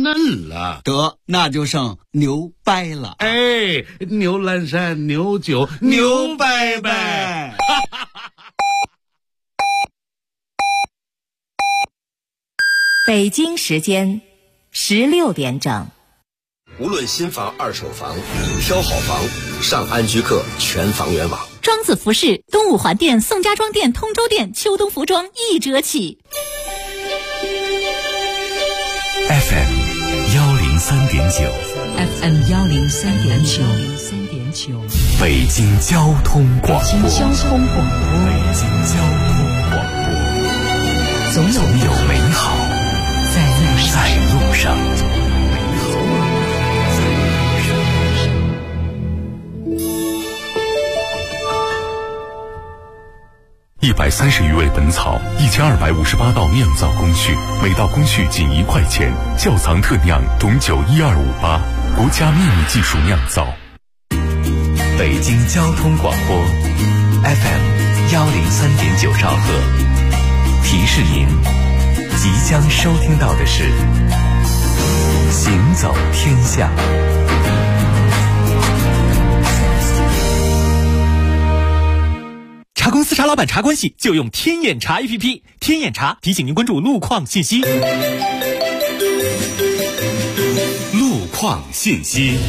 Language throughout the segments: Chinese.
嫩了。 得，那就剩牛掰了。 哎，牛栏山牛酒牛掰掰。 北京时间16点整。 无论新房二手房，挑好房上安居客全房源网。 庄子服饰东五环店、宋家庄店、通州店秋冬服装1折起。 FM 103.9 FM 103.9 北京交通广播。 北京交通广播，总有美好在路上。 130余味本草，1258道酿造工序，每道工序仅1块钱。窖藏特酿董酒12588，国家秘密技术酿造。北京交通广播 FM 103.9兆赫。提示您，即将收听到的是行走天下。 茶公司茶老板茶关系就用天眼查 APP， 天眼查提醒您关注路况信息。 路况信息。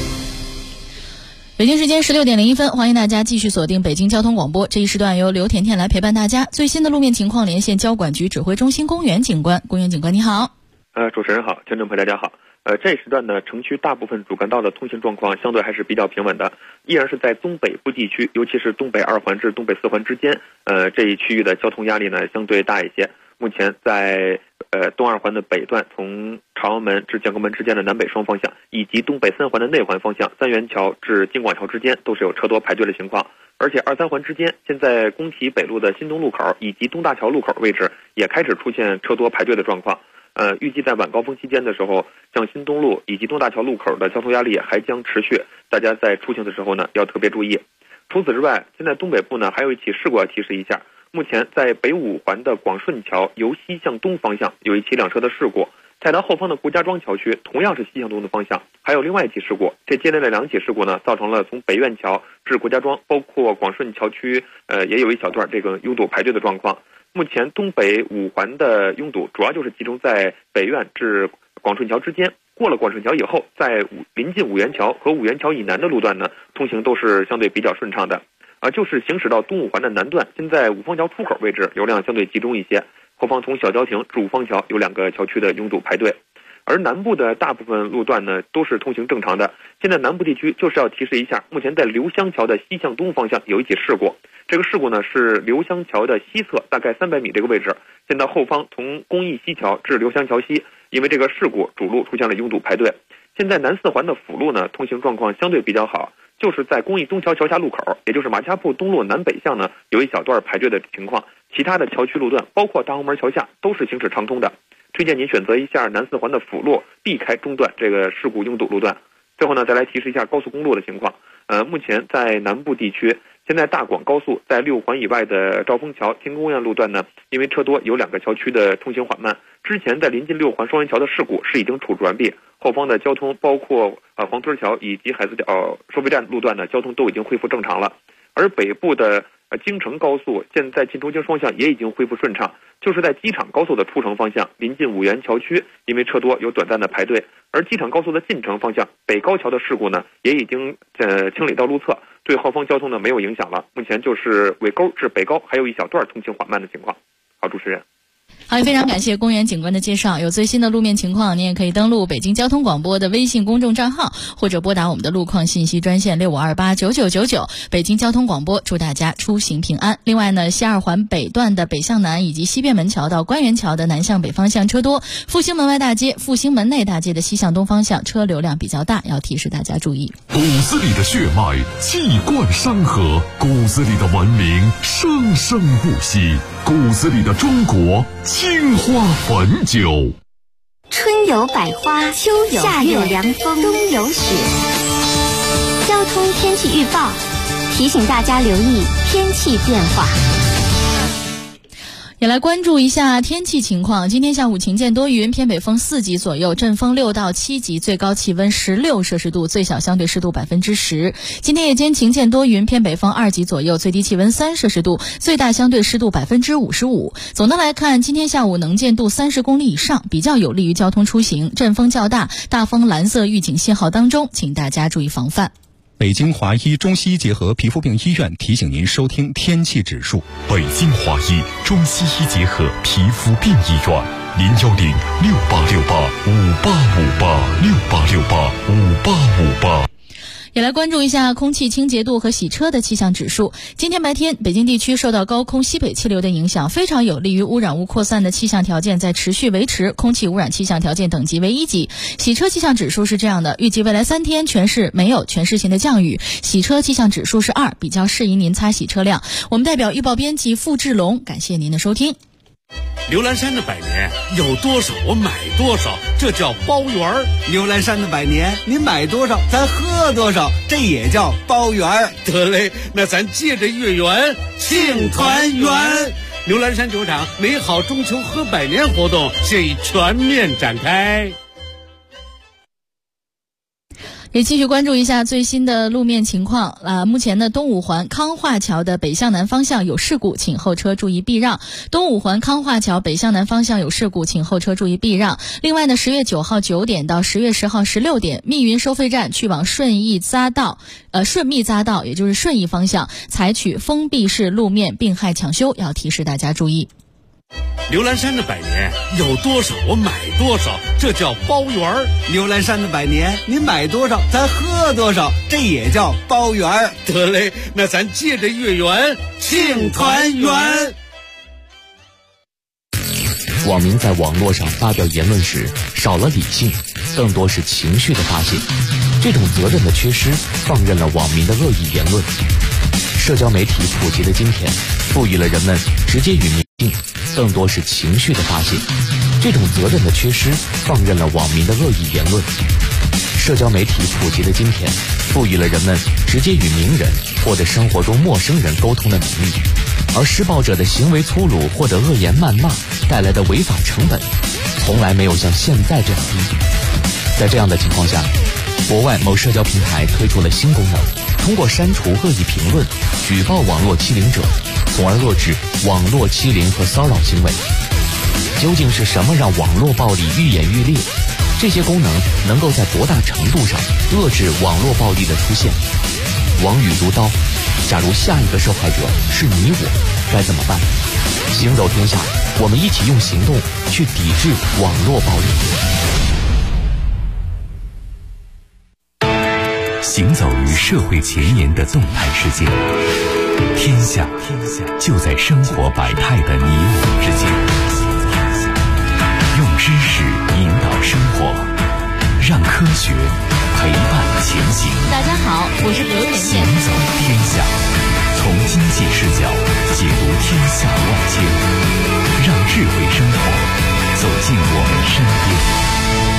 北京时间16点01分，欢迎大家继续锁定北京交通广播。这一时段由刘甜甜来陪伴大家。最新的路面情况连线交管局指挥中心公园警官。公园警官你好。 主持人好，听众朋友大家好。这一时段呢，城区大部分主干道的通行状况相对还是比较平稳的，依然是在东北部地区，尤其是东北2环至东北4环之间，这一区域的交通压力呢相对大一些。目前在东2环的北段，从朝阳门至建国门之间的南北双方向，以及东北3环的内环方向，三元桥至京广桥之间都是有车多排队的情况。而且2、3环之间，现在工体北路的新东路口以及东大桥路口位置也开始出现车多排队的状况。预计在晚高峰期间的时候，像新东路以及东大桥路口的交通压力还将持续，大家在出行的时候呢要特别注意。除此之外，现在东北部呢还有一起事故要提示一下。目前在北5环的广顺桥由西向东方向有一起2车的事故，在它后方的顾家庄桥区同样是西向东的方向，还有另外一起事故。这接连的2起事故呢，造成了从北苑桥至顾家庄，包括广顺桥区也有一小段这个拥堵排队的状况。目前东北5环的拥堵主要就是集中在北苑至广顺桥之间，过了广顺桥以后，在临近五元桥和五元桥以南的路段呢，通行都是相对比较顺畅的。就是行驶到东5环的南段，现在五方桥出口位置流量相对集中一些，后方从小交亭至五方桥有2个桥区的拥堵排队。而南部的大部分路段呢都是通行正常的。现在南部地区就是要提示一下，目前在刘湘桥的西向东方向有一起事故，这个事故呢是刘湘桥的西侧大概300米这个位置，现在后方从公益西桥至刘湘桥西，因为这个事故主路出现了拥堵排队。现在南4环的辅路呢通行状况相对比较好，就是在公益东桥桥下路口，也就是马家铺东路南北向呢有一小段排队的情况，其他的桥区路段包括大红门桥下都是行驶畅通的。推荐您选择一下南4环的辅路，避开中段这个事故拥堵路段。最后呢，再来提示一下高速公路的情况。目前在南部地区，现在大广高速在6环以外的兆丰桥、天宫苑路段呢，因为车多，有2个桥区的通行缓慢。之前在临近6环双元桥的事故是已经处置完毕，后方的交通包括黄墩桥以及海子角收费站路段的交通都已经恢复正常了。而北部的京承高速现在进出京双向也已经恢复顺畅，就是在机场高速的出城方向，临近五元桥区，因为车多有短暂的排队。而机场高速的进城方向，北高桥的事故呢也已经清理到路侧，对后方交通呢没有影响了。目前就是尾沟至北高还有一小段通行缓慢的情况。好，主持人。 好，也非常感谢公园警官的介绍。有最新的路面情况，您也可以登录北京交通广播的微信公众账号，或者拨打我们的路况信息专线65289999。北京交通广播祝大家出行平安。另外呢，西2环北段的北向南以及西便门桥到官园桥的南向北方向车多，复兴门外大街、复兴门内大街的西向东方向车流量比较大，要提示大家注意。 骨子里的血脉气贯山河，骨子里的文明生生不息，骨子里的中国青花汾酒。 春有百花，秋有夏有凉风，冬有雪。交通天气预报提醒大家留意天气变化。 也来关注一下天气情况。今天下午晴间多云，偏北风4级左右，阵风6到7级，最高气温16摄氏度，最小相对湿度10%。今天夜间晴间多云，偏北风2级左右，最低气温3摄氏度，最大相对湿度55%。总的来看，今天下午能见度30公里以上，比较有利于交通出行，阵风较大，大风蓝色预警信号当中，请大家注意防范。 北京华医中西医结合皮肤病医院提醒您收听天气指数。 北京华医中西医结合皮肤病医院，0106868585858685858。 也来关注一下空气清洁度和洗车的气象指数。今天白天，北京地区受到高空西北气流的影响，非常有利于污染物扩散的气象条件在持续维持，空气污染气象条件等级为1级。洗车气象指数是这样的，预计未来3天全市没有全市性的降雨，洗车气象指数是2，比较适宜您擦洗车辆。我们代表预报编辑付志龙，感谢您的收听。 刘兰山的百年有多少我买多少，这叫包圆儿。 刘兰山的百年，你买多少咱喝多少，这也叫包圆儿。 得嘞，那咱借着月圆庆团圆。刘兰山酒厂美好中秋喝百年活动现已全面展开。 也继续关注一下最新的路面情况。目前呢，东五环康化桥的北向南方向有事故，请后车注意避让。东五环康化桥北向南方向有事故，请后车注意避让。另外呢，10月9号9点到10月10号16点，密云收费站去往顺密匝道，也就是顺义方向，采取封闭式路面并害抢修，要提示大家注意。 刘兰山的百年有多少我买多少，这叫包圆儿。 刘兰山的百年，你买多少咱喝多少，这也叫包圆儿。 得嘞，那咱借着月圆庆团圆。 网民在网络上发表言论时，少了理性，更多是情绪的发泄。这种责任的缺失，放任了网民的恶意言论。社交媒体普及的今天，赋予了人们直接与民性，更多是情绪的发泄。这种责任的缺失，放任了网民的恶意言论。社交媒体普及的今天，赋予了人们直接与名人或者生活中陌生人沟通的能力，而施暴者的行为粗鲁或者恶言谩骂带来的违法成本，从来没有像现在这样低。在这样的情况下，国外某社交平台推出了新功能，通过删除恶意评论，举报网络欺凌者，从而遏制网络欺凌和骚扰行为。究竟是什么让网络暴力愈演愈烈？这些功能能够在多大程度上遏制网络暴力的出现？网语如刀，假如下一个受害者是你我，该怎么办？行走天下，我们一起用行动去抵制网络暴力。 行走于社会前沿的动态世界，天下就在生活百态的你我之间。用知识引导生活，让科学陪伴前行。 大家好，我是刘甜甜。 行走天下，从经济视角解读天下万千，让智慧生活走进我们身边。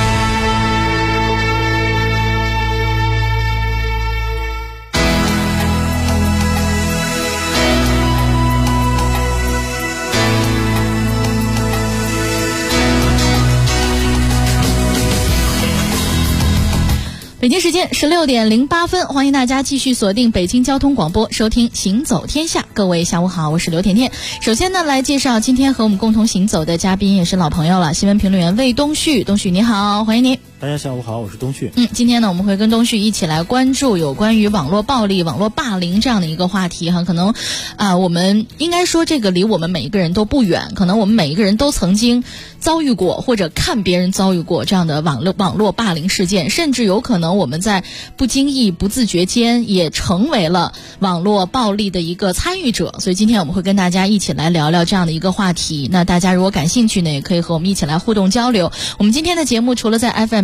北京时间16点08分，欢迎大家继续锁定北京交通广播，收听行走天下。各位下午好，我是刘甜甜。首先呢，来介绍今天和我们共同行走的嘉宾，也是老朋友了，新闻评论员魏东旭。东旭你好，欢迎你。 大家下午好，我是东旭。 今天呢，我们会跟东旭一起来关注有关于网络暴力、网络霸凌这样的一个话题哈。可能我们应该说这个离我们每一个人都不远，可能我们每一个人都曾经遭遇过或者看别人遭遇过这样的网络霸凌事件，甚至有可能我们在不经意不自觉间也成为了网络暴力的一个参与者。所以今天我们会跟大家一起来聊聊这样的一个话题。那大家如果感兴趣呢，也可以和我们一起来互动交流。我们今天的节目除了在FM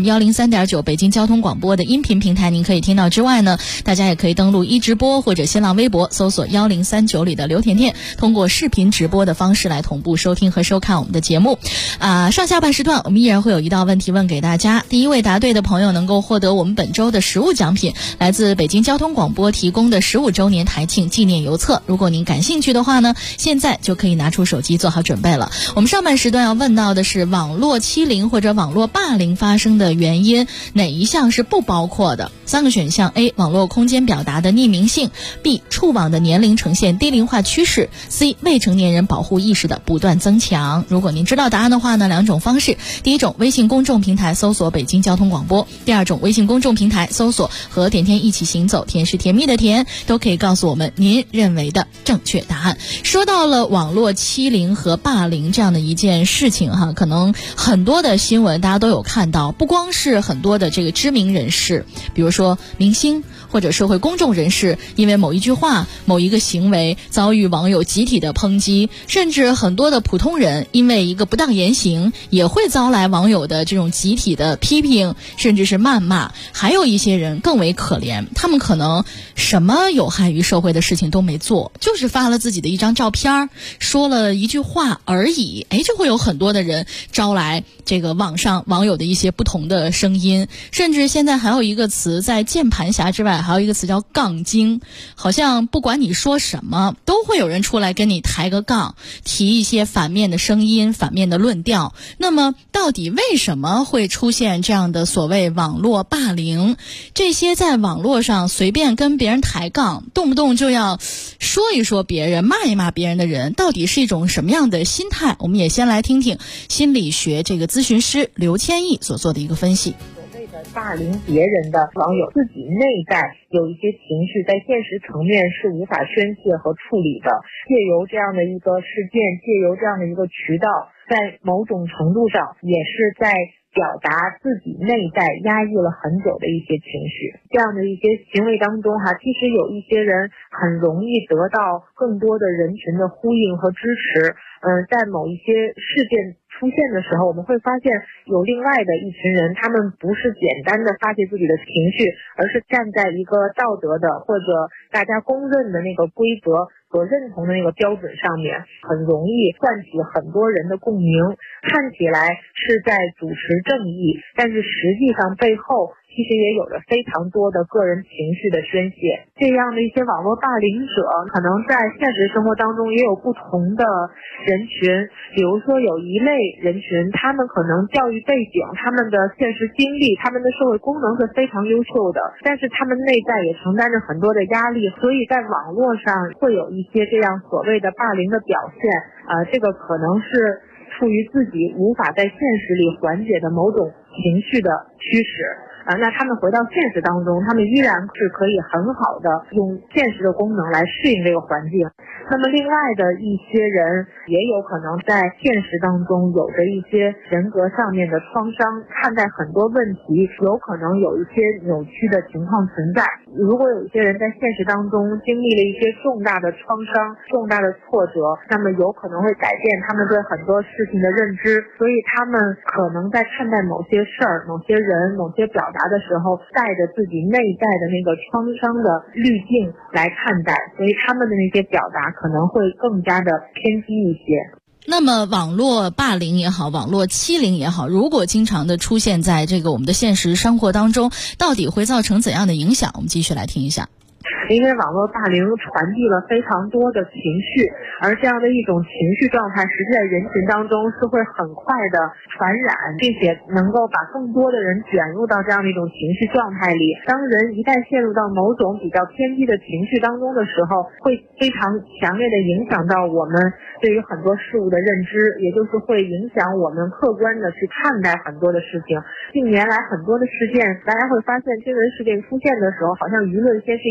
103.9北京交通广播的音频平台您可以听到之外呢，大家也可以登录一直播或者新浪微博搜索1039里的刘甜甜，通过视频直播的方式来同步收听和收看我们的节目。上下半时段我们依然会有一道问题问给大家，第一位答对的朋友能够获得我们本周的实物奖品，来自北京交通广播提供的15周年台庆纪念邮册。如果您感兴趣的话呢，现在就可以拿出手机做好准备了。我们上半时段要问到的是网络欺凌或者网络霸凌发生的原因，哪一项是不包括的？3个选项： A. 网络空间表达的匿名性， B. 触网的年龄呈现低龄化趋势， C. 未成年人保护意识的不断增强。如果您知道答案的话呢，2种方式：第一种，微信公众平台搜索北京交通广播；第二种，微信公众平台搜索和甜甜一起行走，甜是甜蜜的甜，都可以告诉我们您认为的正确答案。说到了网络欺凌和霸凌这样的一件事情哈，可能很多的新闻大家都有看到，不光是很多的这个知名人士，比如说明星或者社会公众人士，因为某一句话某一个行为遭遇网友集体的抨击，甚至很多的普通人因为一个不当言行也会遭来网友的这种集体的批评甚至是谩骂。还有一些人更为可怜，他们可能什么有害于社会的事情都没做，就是发了自己的一张照片，说了一句话而已，就会有很多的人招来这个网上网友的一些不同的声音。甚至现在还有一个词，在键盘侠之外还有一个词叫杠精，好像不管你说什么都会有人出来跟你抬个杠，提一些反面的声音反面的论调。那么到底为什么会出现这样的所谓网络霸凌？这些在网络上随便跟别人抬杠，动不动就要说一说别人骂一骂别人的人，到底是一种什么样的心态？我们也先来听听心理学这个咨询师刘千亿所做的一个分析。 霸凌别人的网友自己内在有一些情绪，在现实层面是无法宣泄和处理的，借由这样的一个事件，借由这样的一个渠道，在某种程度上也是在表达自己内在压抑了很久的一些情绪。这样的一些行为当中其实有一些人很容易得到更多的人群的呼应和支持。在某一些事件出现的时候，我们会发现有另外的一群人，他们不是简单的发泄自己的情绪，而是站在一个道德的或者大家公认的那个规则所认同的那个标准上面，很容易唤起很多人的共鸣，看起来是在主持正义，但是实际上背后其实也有着非常多的个人情绪的宣泄。这样的一些网络霸凌者可能在现实生活当中也有不同的人群，比如说有一类人群，他们可能教育背景，他们的现实经历，他们的社会功能是非常优秀的，但是他们内在也承担着很多的压力，所以在网络上会有一些这样所谓的霸凌的表现。这个可能是出于自己无法在现实里缓解的某种情绪的驱使。那他们回到现实当中，他们依然是可以很好的用现实的功能来适应这个环境。那么另外的一些人也有可能在现实当中有着一些人格上面的创伤，看待很多问题有可能有一些扭曲的情况存在。如果有一些人在现实当中经历了一些重大的创伤，重大的挫折，那么有可能会改变他们对很多事情的认知，所以他们可能在看待某些事儿、某些人、某些表达的时候，带着自己内在的那个创伤的滤镜来看待，所以他们的那些表达可能会更加的偏激一些。 那么网络霸凌也好，网络欺凌也好，如果经常的出现在这个我们的现实生活当中，到底会造成怎样的影响？我们继续来听一下。 因为网络霸凌传递了非常多的情绪，而这样的一种情绪状态实际在人群当中是会很快的传染，并且能够把更多的人卷入到这样的一种情绪状态里。当人一旦陷入到某种比较偏激的情绪当中的时候，会非常强烈的影响到我们对于很多事物的认知，也就是会影响我们客观的去看待很多的事情。近年来很多的事件，大家会发现新闻事件出现的时候，好像舆论先是一边倒，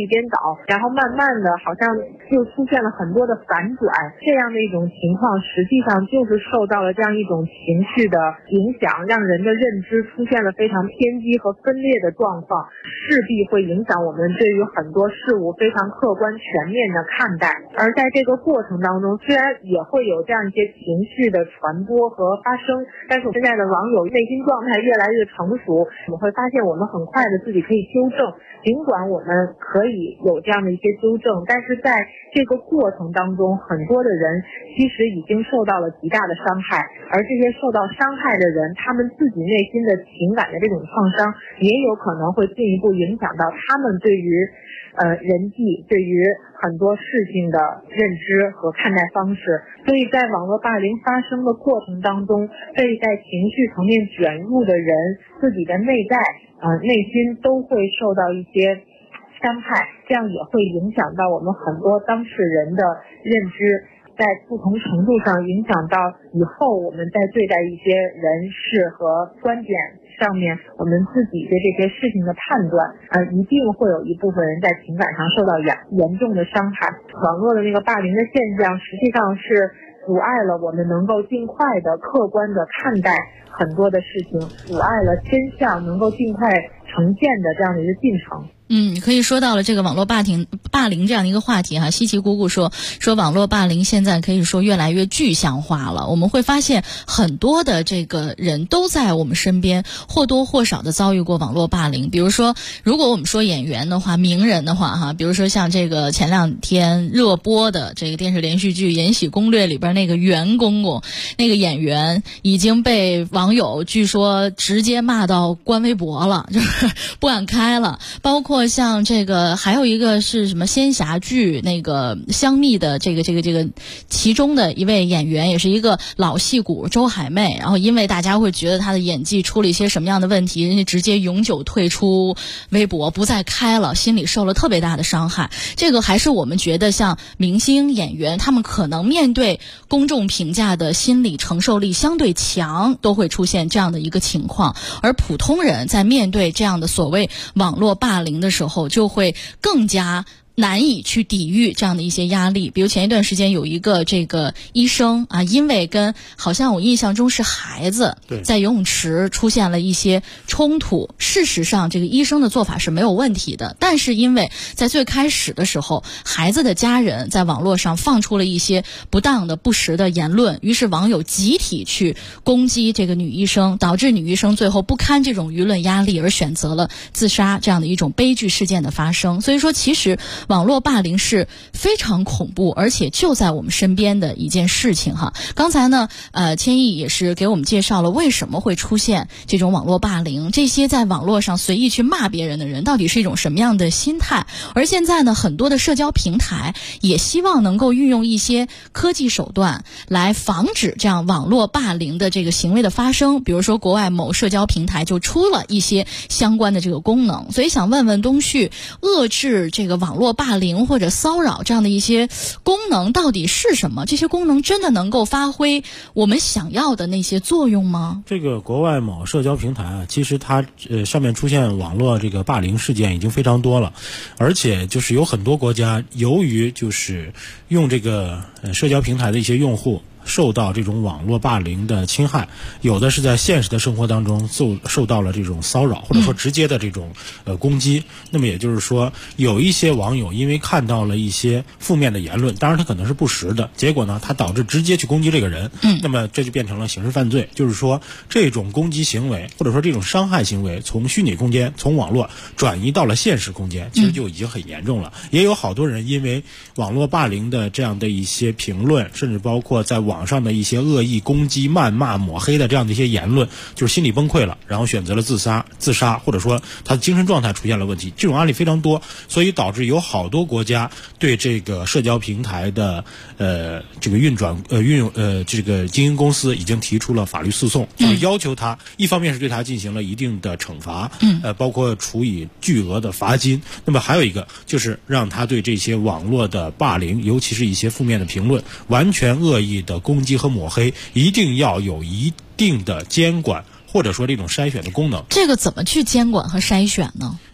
然后慢慢的好像又出现了很多的反转，这样的一种情况实际上就是受到了这样一种情绪的影响，让人的认知出现了非常偏激和分裂的状况，势必会影响我们对于很多事物非常客观全面的看待。而在这个过程当中，虽然也会有这样一些情绪的传播和发生，但是现在的网友内心状态越来越成熟，我们会发现我们很快的自己可以纠正，尽管我们可以有这样的一些纠正，但是在这个过程当中，很多的人其实已经受到了极大的伤害，而这些受到伤害的人，他们自己内心的情感的这种创伤，也有可能会进一步影响到他们对于人际，对于很多事情的认知和看待方式。所以在网络霸凌发生的过程当中，被在情绪层面卷入的人自己的内在内心都会受到一些伤害，这样也会影响到我们很多当事人的认知，在不同程度上影响到以后我们在对待一些人事和观点上面，我们自己对这些事情的判断一定会有一部分人在情感上受到严重的伤害。网络的那个霸凌的现象实际上是阻碍了我们能够尽快的客观的看待很多的事情，阻碍了真相能够尽快呈现的这样的一个进程。 可以说到了这个网络霸凌这样的一个话题哈。西奇姑姑说网络霸凌现在可以说越来越具象化了。我们会发现很多的这个人都在我们身边或多或少的遭遇过网络霸凌。比如说，如果我们说演员的话，名人的话哈，比如说像这个前两天热播的这个电视连续剧《延禧攻略》里边那个袁公公，那个演员已经被网友据说直接骂到关微博了，就是不敢开了。包括像这个还有一个是什么仙侠剧那个香蜜的这个其中的一位演员，也是一个老戏骨周海媚，然后因为大家会觉得她的演技出了一些什么样的问题，人家直接永久退出微博不再开了，心里受了特别大的伤害。这个还是我们觉得像明星演员他们可能面对公众评价的心理承受力相对强，都会出现这样的一个情况。而普通人在面对这样的所谓网络霸凌的时候，就会更加难以去抵御这样的一些压力。比如前一段时间有一个这个医生因为跟好像我印象中是孩子在游泳池出现了一些冲突，事实上这个医生的做法是没有问题的，但是因为在最开始的时候，孩子的家人在网络上放出了一些不当的不实的言论，于是网友集体去攻击这个女医生，导致女医生最后不堪这种舆论压力而选择了自杀，这样的一种悲剧事件的发生。所以说其实网络霸凌是非常恐怖，而且就在我们身边的一件事情哈。刚才呢，千亿也是给我们介绍了为什么会出现这种网络霸凌，这些在网络上随意去骂别人的人到底是一种什么样的心态。而现在呢，很多的社交平台也希望能够运用一些科技手段来防止这样网络霸凌的这个行为的发生。比如说国外某社交平台就出了一些相关的这个功能。所以想问问东旭，遏制这个网络霸凌或者骚扰这样的一些功能到底是什么？这些功能真的能够发挥我们想要的那些作用吗？ 这个国外某社交平台其实它上面出现网络这个霸凌事件已经非常多了，而且就是有很多国家由于就是用这个社交平台的一些用户受到这种网络霸凌的侵害，有的是在现实的生活当中受到了这种骚扰，或者说直接的这种攻击。那么也就是说，有一些网友因为看到了一些负面的言论，当然他可能是不实的，结果呢他导致直接去攻击这个人，那么这就变成了刑事犯罪。就是说这种攻击行为或者说这种伤害行为从虚拟空间从网络转移到了现实空间，其实就已经很严重了。也有好多人因为网络霸凌的这样的一些评论，甚至包括在网上的一些恶意攻击、谩骂、抹黑的这样的一些言论，就是心理崩溃了，然后选择了自杀，或者说他的精神状态出现了问题。这种案例非常多，所以导致有好多国家对这个社交平台的这个这个经营公司已经提出了法律诉讼，就是要求他一方面是对他进行了一定的惩罚，包括处以巨额的罚金。那么还有一个就是让他对这些网络的霸凌，尤其是一些负面的评论、完全恶意的攻击和抹黑，一定要有一定的监管，或者说这种筛选的功能。 这个怎么去监管和筛选呢？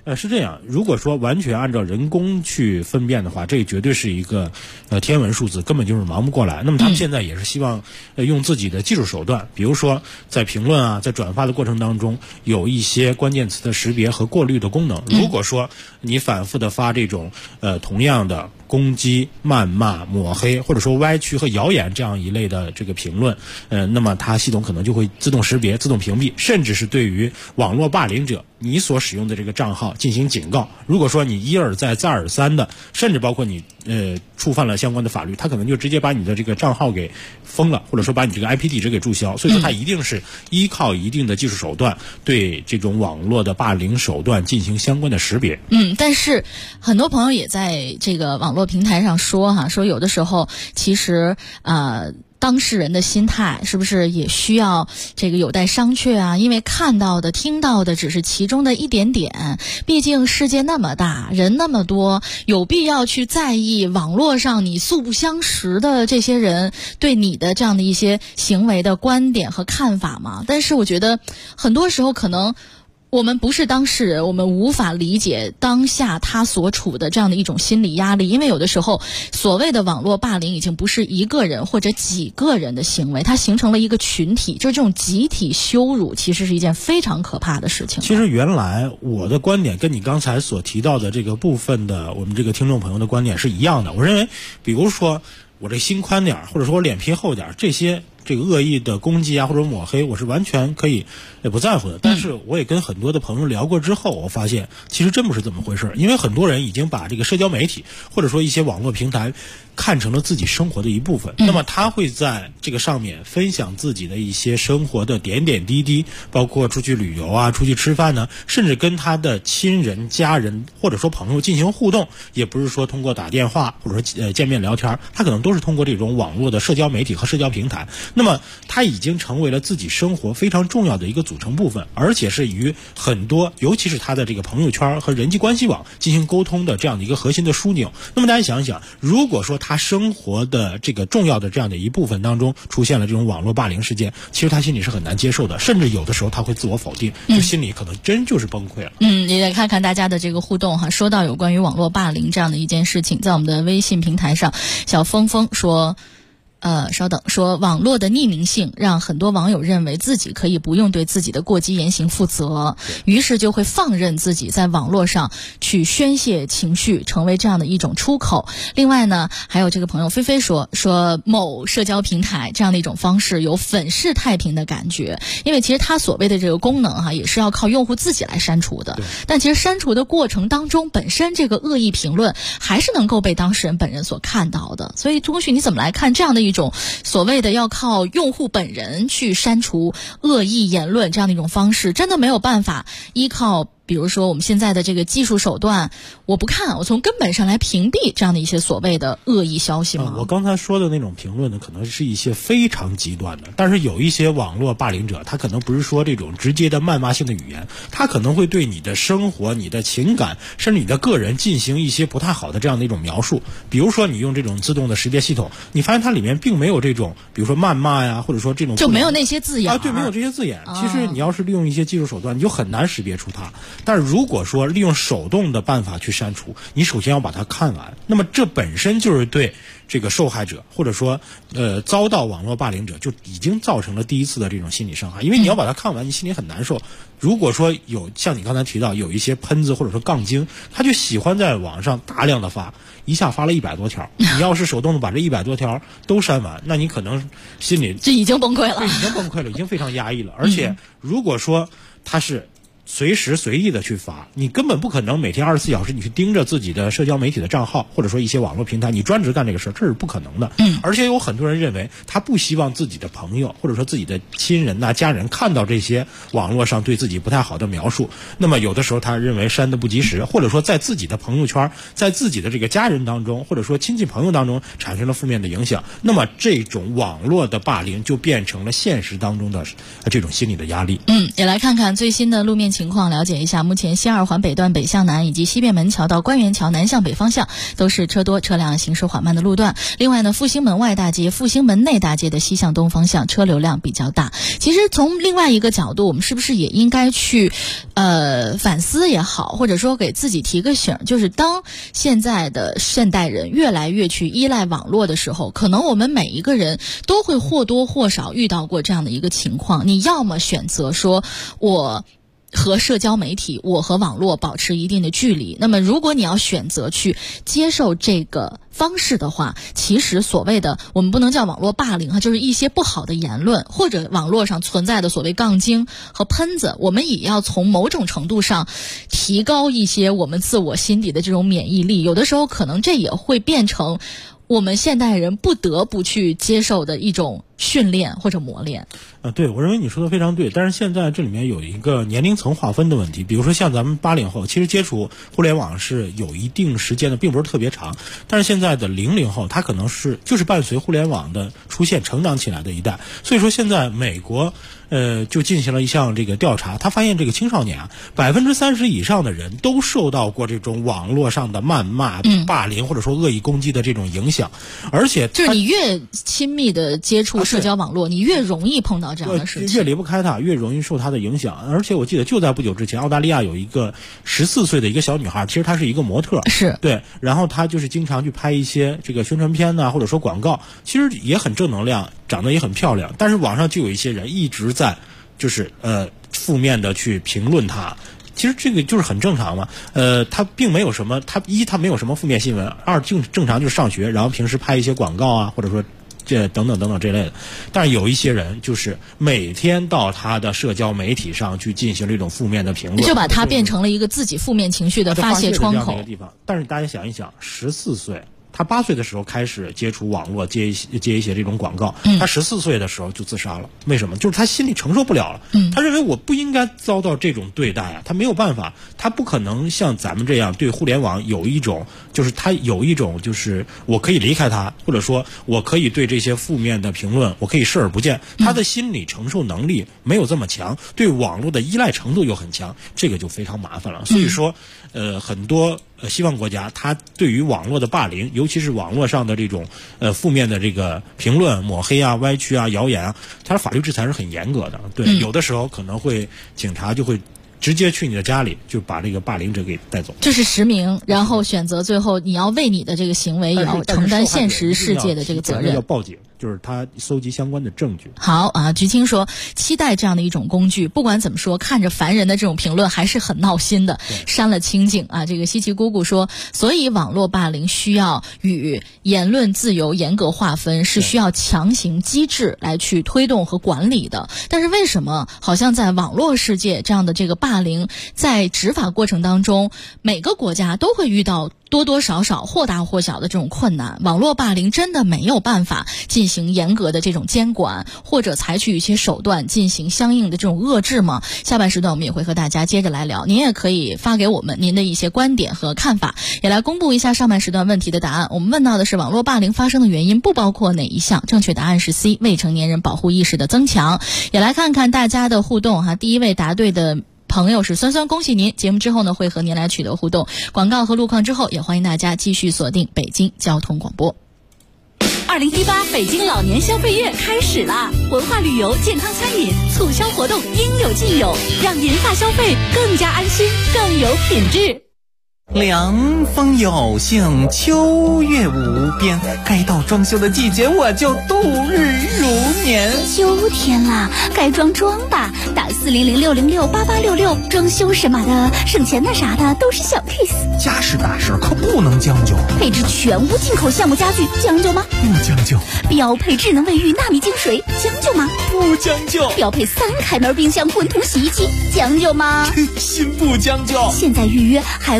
是这样，如果说完全按照人工去分辨的话，这绝对是一个天文数字，根本就是忙不过来。那么他们现在也是希望用自己的技术手段，比如说在评论啊，在转发的过程当中有一些关键词的识别和过滤的功能。如果说你反复的发这种同样的攻击、谩骂、抹黑或者说歪曲和谣言这样一类的这个评论，那么它系统可能就会自动识别、自动屏蔽，甚至是对于网络霸凌者你所使用的这个账号进行警告。如果说你一而再再而三的，甚至包括你触犯了相关的法律，他可能就直接把你的这个账号给封了，或者说把你这个 IP 地址给注销。所以说它一定是依靠一定的技术手段对这种网络的霸凌手段进行相关的识别。 但是很多朋友也在这个网络平台上说说有的时候其实当事人的心态是不是也需要这个有待商榷啊？因为看到的、听到的只是其中的一点点，毕竟世界那么大，人那么多，有必要去在意网络上你素不相识的这些人对你的这样的一些行为的观点和看法吗？但是我觉得很多时候可能我们不是当事人，我们无法理解当下他所处的这样的一种心理压力，因为有的时候所谓的网络霸凌已经不是一个人或者几个人的行为，它形成了一个群体，就是这种集体羞辱其实是一件非常可怕的事情。 其实原来我的观点跟你刚才所提到的这个部分的我们这个听众朋友的观点是一样的。我认为比如说我这心宽点，或者说我脸皮厚点，这个恶意的攻击啊或者抹黑，我是完全可以也不在乎的。但是我也跟很多的朋友聊过之后，我发现其实真不是这么回事。因为很多人已经把这个社交媒体或者说一些网络平台看成了自己生活的一部分，那么他会在这个上面分享自己的一些生活的点点滴滴，包括出去旅游啊、出去吃饭呢，甚至跟他的亲人、家人或者说朋友进行互动，也不是说通过打电话或者说见面聊天，他可能都是通过这种网络的社交媒体和社交平台。那么它已经成为了自己生活非常重要的一个组成部分，而且是与很多尤其是他的这个朋友圈和人际关系网进行沟通的这样的一个核心的枢纽。那么大家想一想，如果说他生活的这个重要的这样的一部分当中出现了这种网络霸凌事件，其实他心里是很难接受的，甚至有的时候他会自我否定，就心里可能真就是崩溃了。 也得看看大家的这个互动哈。说到有关于网络霸凌这样的一件事情，在我们的微信平台上，小峰峰说稍等，说网络的匿名性让很多网友认为自己可以不用对自己的过激言行负责，于是就会放任自己在网络上去宣泄情绪，成为这样的一种出口。另外呢，还有这个朋友菲菲说某社交平台这样的一种方式有粉饰太平的感觉，因为其实它所谓的这个功能也是要靠用户自己来删除的，但其实删除的过程当中，本身这个恶意评论还是能够被当事人本人所看到的。所以钟旭，你怎么来看这样的一种所谓的要靠用户本人去删除恶意言论这样的一种方式，真的没有办法依靠比如说我们现在的这个技术手段，我不看，我从根本上来屏蔽这样的一些所谓的恶意消息吗？ 我刚才说的那种评论呢，可能是一些非常极端的，但是有一些网络霸凌者，他可能不是说这种直接的谩骂性的语言，他可能会对你的生活、你的情感，甚至你的个人进行一些不太好的这样的一种描述。比如说你用这种自动的识别系统，你发现它里面并没有这种，比如说谩骂呀，或者说这种就没有那些字眼啊，对，没有这些字眼。其实你要是利用一些技术手段，你就很难识别出它。但是如果说利用手动的办法去删除，你首先要把它看完，那么这本身就是对这个受害者或者说遭到网络霸凌者就已经造成了第一次的这种心理伤害，因为你要把它看完，你心里很难受。如果说有像你刚才提到有一些喷子或者说杠精，他就喜欢在网上大量的发，一下发了100多条，你要是手动的把这100多条都删完，那你可能心里这已经崩溃了， 对，已经崩溃了，已经非常压抑了。而且如果说他是随时随地的去发，你根本不可能每天24小时你去盯着自己的社交媒体的账号或者说一些网络平台，你专职干这个事儿，这是不可能的。而且有很多人认为他不希望自己的朋友或者说自己的亲人呐、家人看到这些网络上对自己不太好的描述，那么有的时候他认为删得不及时，或者说在自己的朋友圈，在自己的这个家人当中或者说亲戚朋友当中产生了负面的影响，那么这种网络的霸凌就变成了现实当中的这种心理的压力。 也来看看最新的路面情情况了解一下。目前西二环北段北向南以及西便门桥到官园桥南向北方向都是车多车辆行驶缓慢的路段。另外呢，复兴门外大街、复兴门内大街的西向东方向车流量比较大。其实从另外一个角度，我们是不是也应该去反思也好，或者说给自己提个醒，就是当现在的现代人越来越去依赖网络的时候，可能我们每一个人都会或多或少遇到过这样的一个情况。你要么选择说我和社交媒体，我和网络保持一定的距离。那么如果你要选择去接受这个方式的话，其实所谓的我们不能叫网络霸凌，就是一些不好的言论或者网络上存在的所谓杠精和喷子，我们也要从某种程度上提高一些我们自我心底的这种免疫力。有的时候可能这也会变成我们现代人不得不去接受的一种训练或者磨练。 对，我认为你说的非常对，但是现在这里面有一个年龄层划分的问题。比如说像咱们80后，其实接触互联网是有一定时间的，并不是特别长。但是现在的00后，他可能就是伴随互联网的出现成长起来的一代。所以说现在美国就进行了一项这个调查，他发现这个青少年啊，30%以上的人都受到过这种网络上的谩骂、霸凌或者说恶意攻击的这种影响。而且就是你越亲密的接触社交网络，你越容易碰到这样的事情， 越离不开它，越容易受它的影响。而且我记得就在不久之前，澳大利亚有一个14岁的一个小女孩，其实她是一个模特， 是对， 然后她就是经常去拍一些这个宣传片呐，或者说广告，其实也很正能量，长得也很漂亮。但是网上就有一些人一直在就是负面的去评论她。其实这个就是很正常嘛，他并没有什么，他没有什么负面新闻，二正常就是上学，然后平时拍一些广告啊，或者说这等等这类的。但是有一些人就是每天到他的社交媒体上去进行这种负面的评论， 就把它变成了一个自己负面情绪的发泄窗口。 但是大家想一想，14岁。他8岁的时候开始接触网络，接一些这种广告。他14岁的时候就自杀了。为什么？就是他心里承受不了了。他认为我不应该遭到这种对待啊，他没有办法，他不可能像咱们这样对互联网有一种，就是他有一种就是我可以离开他，或者说我可以对这些负面的评论我可以视而不见。他的心理承受能力没有这么强，对网络的依赖程度又很强，这个就非常麻烦了。所以说，很多西方国家，它对于网络的霸凌，尤其是网络上的这种负面的这个评论、抹黑啊、歪曲啊、谣言啊，它的法律制裁是很严格的。对，有的时候可能会警察就会直接去你的家里，就把这个霸凌者给带走。 就是实名，然后选择最后你要为你的这个行为也要承担现实世界的这个责任。 要报警。就是他搜集相关的证据。 好啊，菊青说期待这样的一种工具，不管怎么说，看着烦人的这种评论还是很闹心的，删了清静啊。这个西奇姑姑说，所以网络霸凌需要与言论自由严格划分，是需要强行机制来去推动和管理的。但是为什么好像在网络世界这样的这个霸凌，在执法过程当中，每个国家都会遇到多多少少或大或小的这种困难？网络霸凌真的没有办法进行严格的这种监管，或者采取一些手段进行相应的这种遏制吗？下半时段我们也会和大家接着来聊，您也可以发给我们您的一些观点和看法，也来公布一下上半时段问题的答案。我们问到的是网络霸凌发生的原因不包括哪一项？正确答案是 C， 未成年人保护意识的增强。也来看看大家的互动哈，第一位答对的朋友是酸酸，恭喜您！节目之后呢，会和您来取得互动。广告和路况之后，也欢迎大家继续锁定北京交通广播。 2018北京老年消费月开始啦！文化旅游、健康餐饮促销活动应有尽有，让银发消费更加安心、更有品质。 凉风有幸，秋月无边，该到装修的季节，我就度日如年。 秋天啦，该装吧，打400-606-8866，装修什么的，省钱的啥的都是小 case。 家事大事可不能将就， 配置全屋进口项目家具，将就吗？ 不将就。 标配智能卫浴纳米净水，将就吗？ 不将就。 标配3开门冰箱、滚筒洗衣机，将就吗？ 心不将就。 现在预约还额外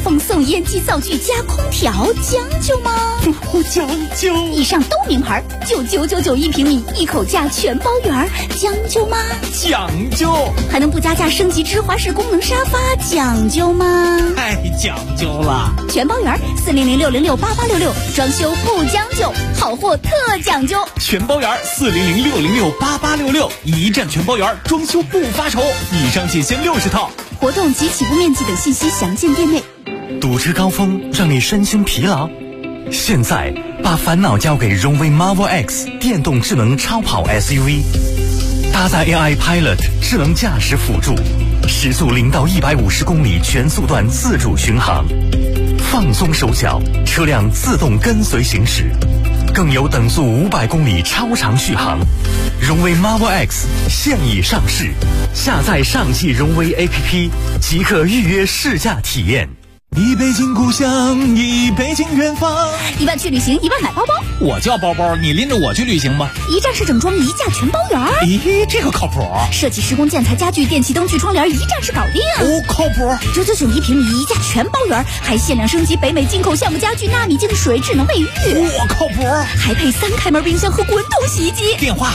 风送烟机灶具加空调，将就吗？ 不将就。 以上都名牌，9999一平米，1口价全包圆，将就吗？ 讲究。 还能不加价升级芝华士功能沙发，讲究吗？ 太讲究了。 全包圆，400-606-8866，装修不将就，好货特讲究。 全包圆，400-606-8866，一站全包圆，装修不发愁。以上仅限60套。 活动及起步面积等信息详见店内。 堵车高峰让你身心疲劳，现在把烦恼交给荣威 Marvel X 电动智能超跑 SUV， 搭载 AI Pilot 智能驾驶辅助，时速0到150公里全速段自主巡航，放松手脚，车辆自动跟随行驶，更有等速500公里超长续航。荣威 Marvel X 现已上市，下载上汽荣威 APP 即可预约试驾体验。 一北京故乡，一北京远方。 1万去旅行，1万买包包。 我叫包包，你拎着我去旅行吧。 一站式整装，一价全包圆。 咦，这个靠谱。 设计施工建材家具电器灯具窗帘，一站式搞定。 哦，靠谱。 999一平米，一价全包圆，还限量升级北美进口橡木家具纳米净水智能卫浴。 我靠谱。 还配3开门冰箱和滚筒洗衣机。 电话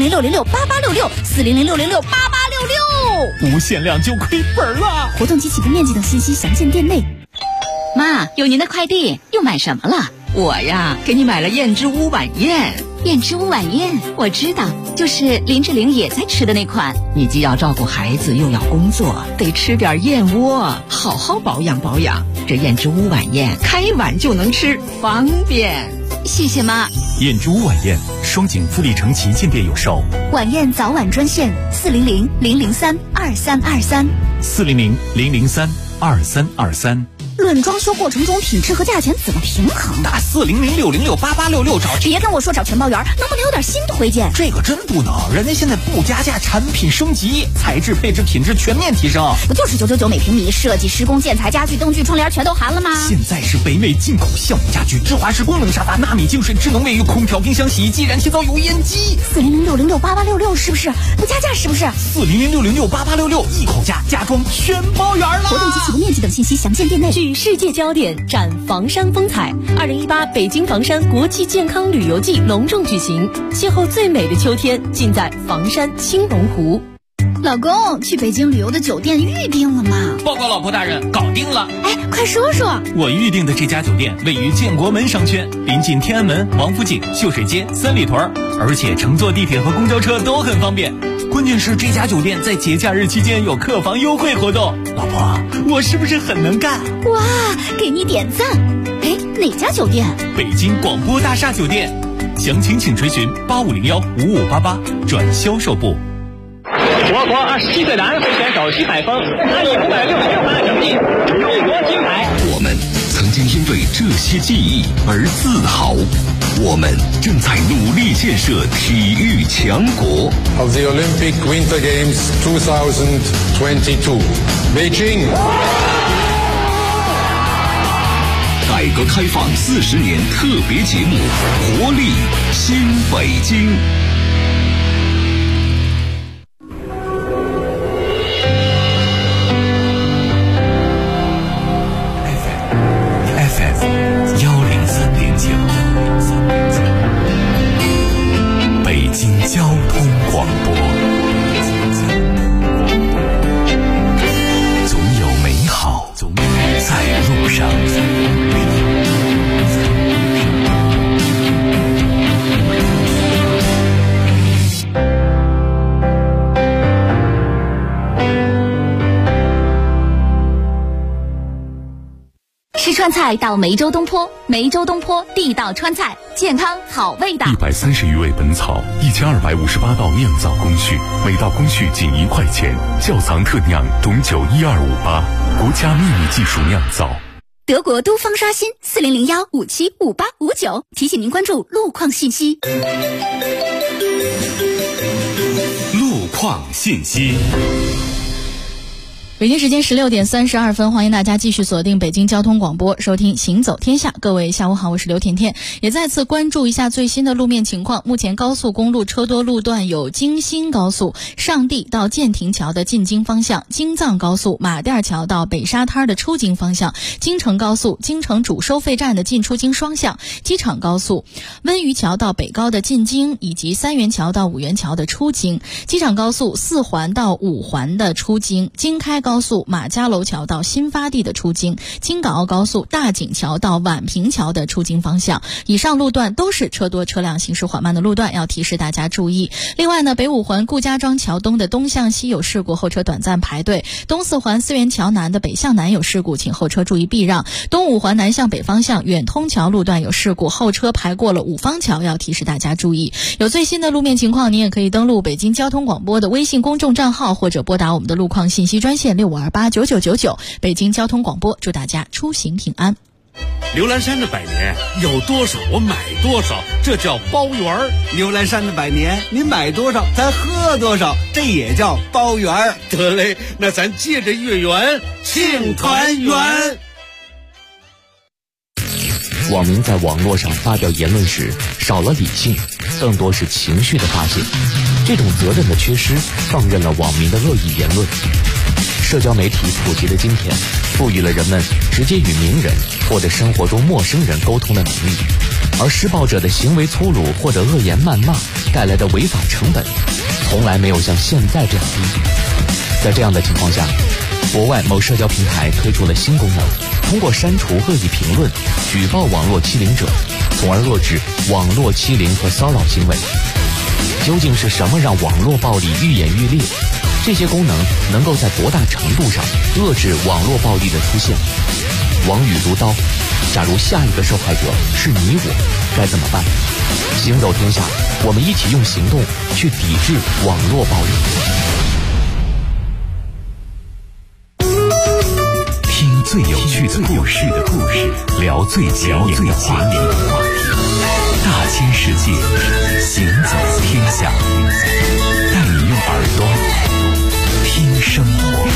400-606-8866，400-606-8866。 不限量就亏本了。 活动及起步面积等信息详见店内。 妈，有您的快递，又买什么了？我呀，给你买了燕之屋晚宴。 燕之屋晚宴， 我知道，就是林志玲也在吃的那款。你既要照顾孩子，又要工作，得吃点燕窝，好好保养保养。这燕之屋晚宴，开碗就能吃，方便。 谢谢妈。 燕之屋晚宴，双井富力城旗舰店有售。 晚宴早晚专线 400-003-2323，400-003-2323。 论装修过程中品质和价钱怎么平衡？ 打400-606-8866找。 别跟我说找全包圆，能不能有点新推荐？ 这个真不能，人家现在不加价，产品升级，材质配置品质全面提升。 不就是999每平米，设计施工建材家具灯具窗帘全都含了吗？ 现在是北美进口橡木家具、芝华士功能沙发、纳米净水智能卫浴、空调、冰箱、洗衣机、燃气灶、油烟机。 400-606-8866是不是？不加价是不是 ？400-606-8866，一口价，家装全包圆了。 活动及起步面积等信息详见店内。 世界焦点展房山风采，2018北京房山国际健康旅游季隆重举行，邂逅最美的秋天，尽在房山青龙湖。 老公，去北京旅游的酒店预定了吗？ 报告老婆大人，搞定了。 哎，快说说。 我预定的这家酒店位于建国门商圈，临近天安门、王府井、秀水街、三里屯，而且乘坐地铁和公交车都很方便。关键是这家酒店在节假日期间有客房优惠活动。老婆，我是不是很能干？ 哇，给你点赞。哎，哪家酒店？ 北京广播大厦酒店。详情请垂询8501-5588转销售部。 我国27岁男飞选手徐海峰拿以566码成绩中国金牌。 我们曾经因为这些记忆而自豪，我们正在努力建设体育强国。 Of the Olympic Winter Games 2022, Beijing。 改革开放40年特别节目，活力新北京。 北京交通广播，总有美好在路上。 吃川菜到梅州东坡，梅州东坡地道川菜，健康好味道。 130余味本草，1258道酿造工序，每道工序仅1块钱。窖藏特酿董酒12588，国家秘密技术酿造。 德国都方刷新400-575859，提醒您关注路况信息。 路况信息。 北京时间16点32分，欢迎大家继续锁定北京交通广播，收听行走天下。各位下午好，我是刘甜甜。也再次关注一下最新的路面情况。目前高速公路车多路段有京新高速上地到建亭桥的进京方向，京藏高速马甸桥到北沙滩的出京方向，京承高速京承主收费站的进出京双向，机场高速温榆桥到北高的进京，以及三元桥到五元桥的出京，机场高速四环到五环的出京，京开高速马家楼桥到新发地的出京，京港澳高速大井桥到宛平桥的出京方向。以上路段都是车多车辆行驶缓慢的路段，要提示大家注意。另外呢，北五环顾家庄桥东的东向西有事故，后车短暂排队；东四环四元桥南的北向南有事故，请后车注意避让；东五环南向北方向远通桥路段有事故，后车排过了五方桥，要提示大家注意。有最新的路面情况，你也可以登录北京交通广播的微信公众账号，或者拨打我们的路况信息专线65289999。北京交通广播，祝大家出行平安。 刘兰山的百年有多少我买多少，这叫包圆儿。 刘兰山的百年，您买多少咱喝多少，这也叫包圆儿。 得嘞，那咱借着月圆庆团圆。 网民在网络上发表言论时，少了理性，更多是情绪的发泄。这种责任的缺失，放任了网民的恶意言论。社交媒体普及的今天，赋予了人们直接与名人或者生活中陌生人沟通的能力，而施暴者的行为粗鲁或者恶言谩骂带来的违法成本，从来没有像现在这样低。在这样的情况下，国外某社交平台推出了新功能，通过删除恶意评论，举报网络欺凌者，从而遏制网络欺凌和骚扰行为。究竟是什么让网络暴力愈演愈烈？这些功能能够在多大程度上遏制网络暴力的出现？网语如刀，假如下一个受害者是你我，该怎么办？行走天下，我们一起用行动去抵制网络暴力。 听最有趣的故事，聊最前沿的话题，大千世界，行走天下，带你用耳朵听生活。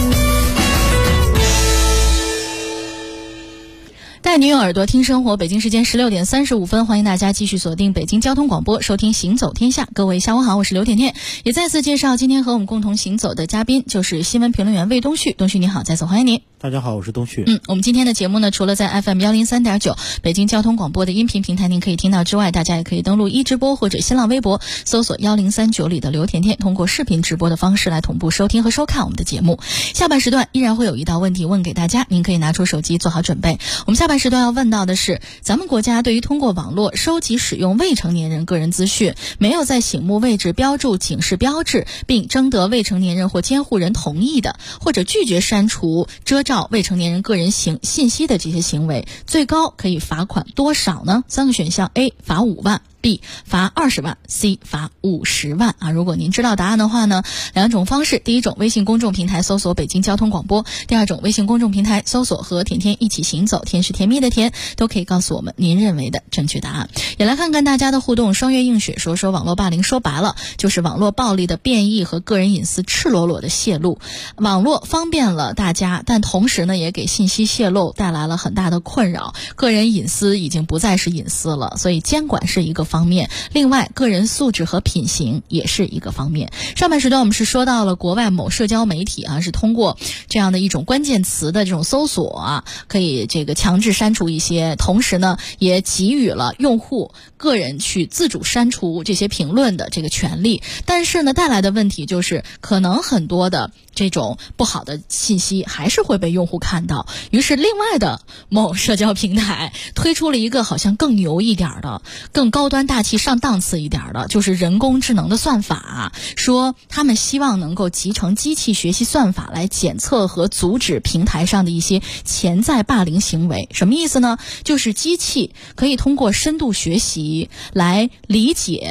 带你用耳朵听生活。北京时间16点35分，欢迎大家继续锁定北京交通广播，收听行走天下。各位下午好，我是刘甜甜。也再次介绍今天和我们共同行走的嘉宾，就是新闻评论员魏东旭。东旭你好，再次欢迎您。 大家好，我是东旭。 我们今天的节目呢，除了在 FM 103.9北京交通广播的音频平台您可以听到之外，大家也可以登录一直播或者新浪微博搜索1039里的刘甜甜，通过视频直播的方式来同步收听和收看我们的节目。下半时段依然会有一道问题问给大家，您可以拿出手机做好准备。我们下半时段要问到的是，咱们国家对于通过网络收集使用未成年人个人资讯，没有在醒目位置标注警示标志，并征得未成年人或监护人同意的，或者拒绝删除遮照未成年人个人信息的这些行为，最高可以罚款多少呢？3个选项 ：A 罚5万。B 罚20万 ，C 罚50万啊！如果您知道答案的话呢，两种方式：第一种，微信公众平台搜索北京交通广播；第二种，微信公众平台搜索和甜甜一起行走，甜是甜蜜的甜，都可以告诉我们您认为的正确答案。也来看看大家的互动。双月映雪说网络霸凌说白了就是网络暴力的变异和个人隐私赤裸裸的泄露。网络方便了大家，但同时呢，也给信息泄露带来了很大的困扰。个人隐私已经不再是隐私了，所以监管是一个方面，另外个人素质和品行也是一个方面。上半时段我们是说到了国外某社交媒体是通过这样的一种关键词的这种搜索可以这个强制删除一些，同时呢也给予了用户个人去自主删除这些评论的这个权利。但是呢带来的问题就是可能很多的这种不好的信息还是会被用户看到，于是另外的某社交平台推出了一个好像更牛一点的更高端大气上档次一点的，就是人工智能的算法，说他们希望能够集成机器学习算法来检测和阻止平台上的一些潜在霸凌行为。什么意思呢？就是机器可以通过深度学习来理解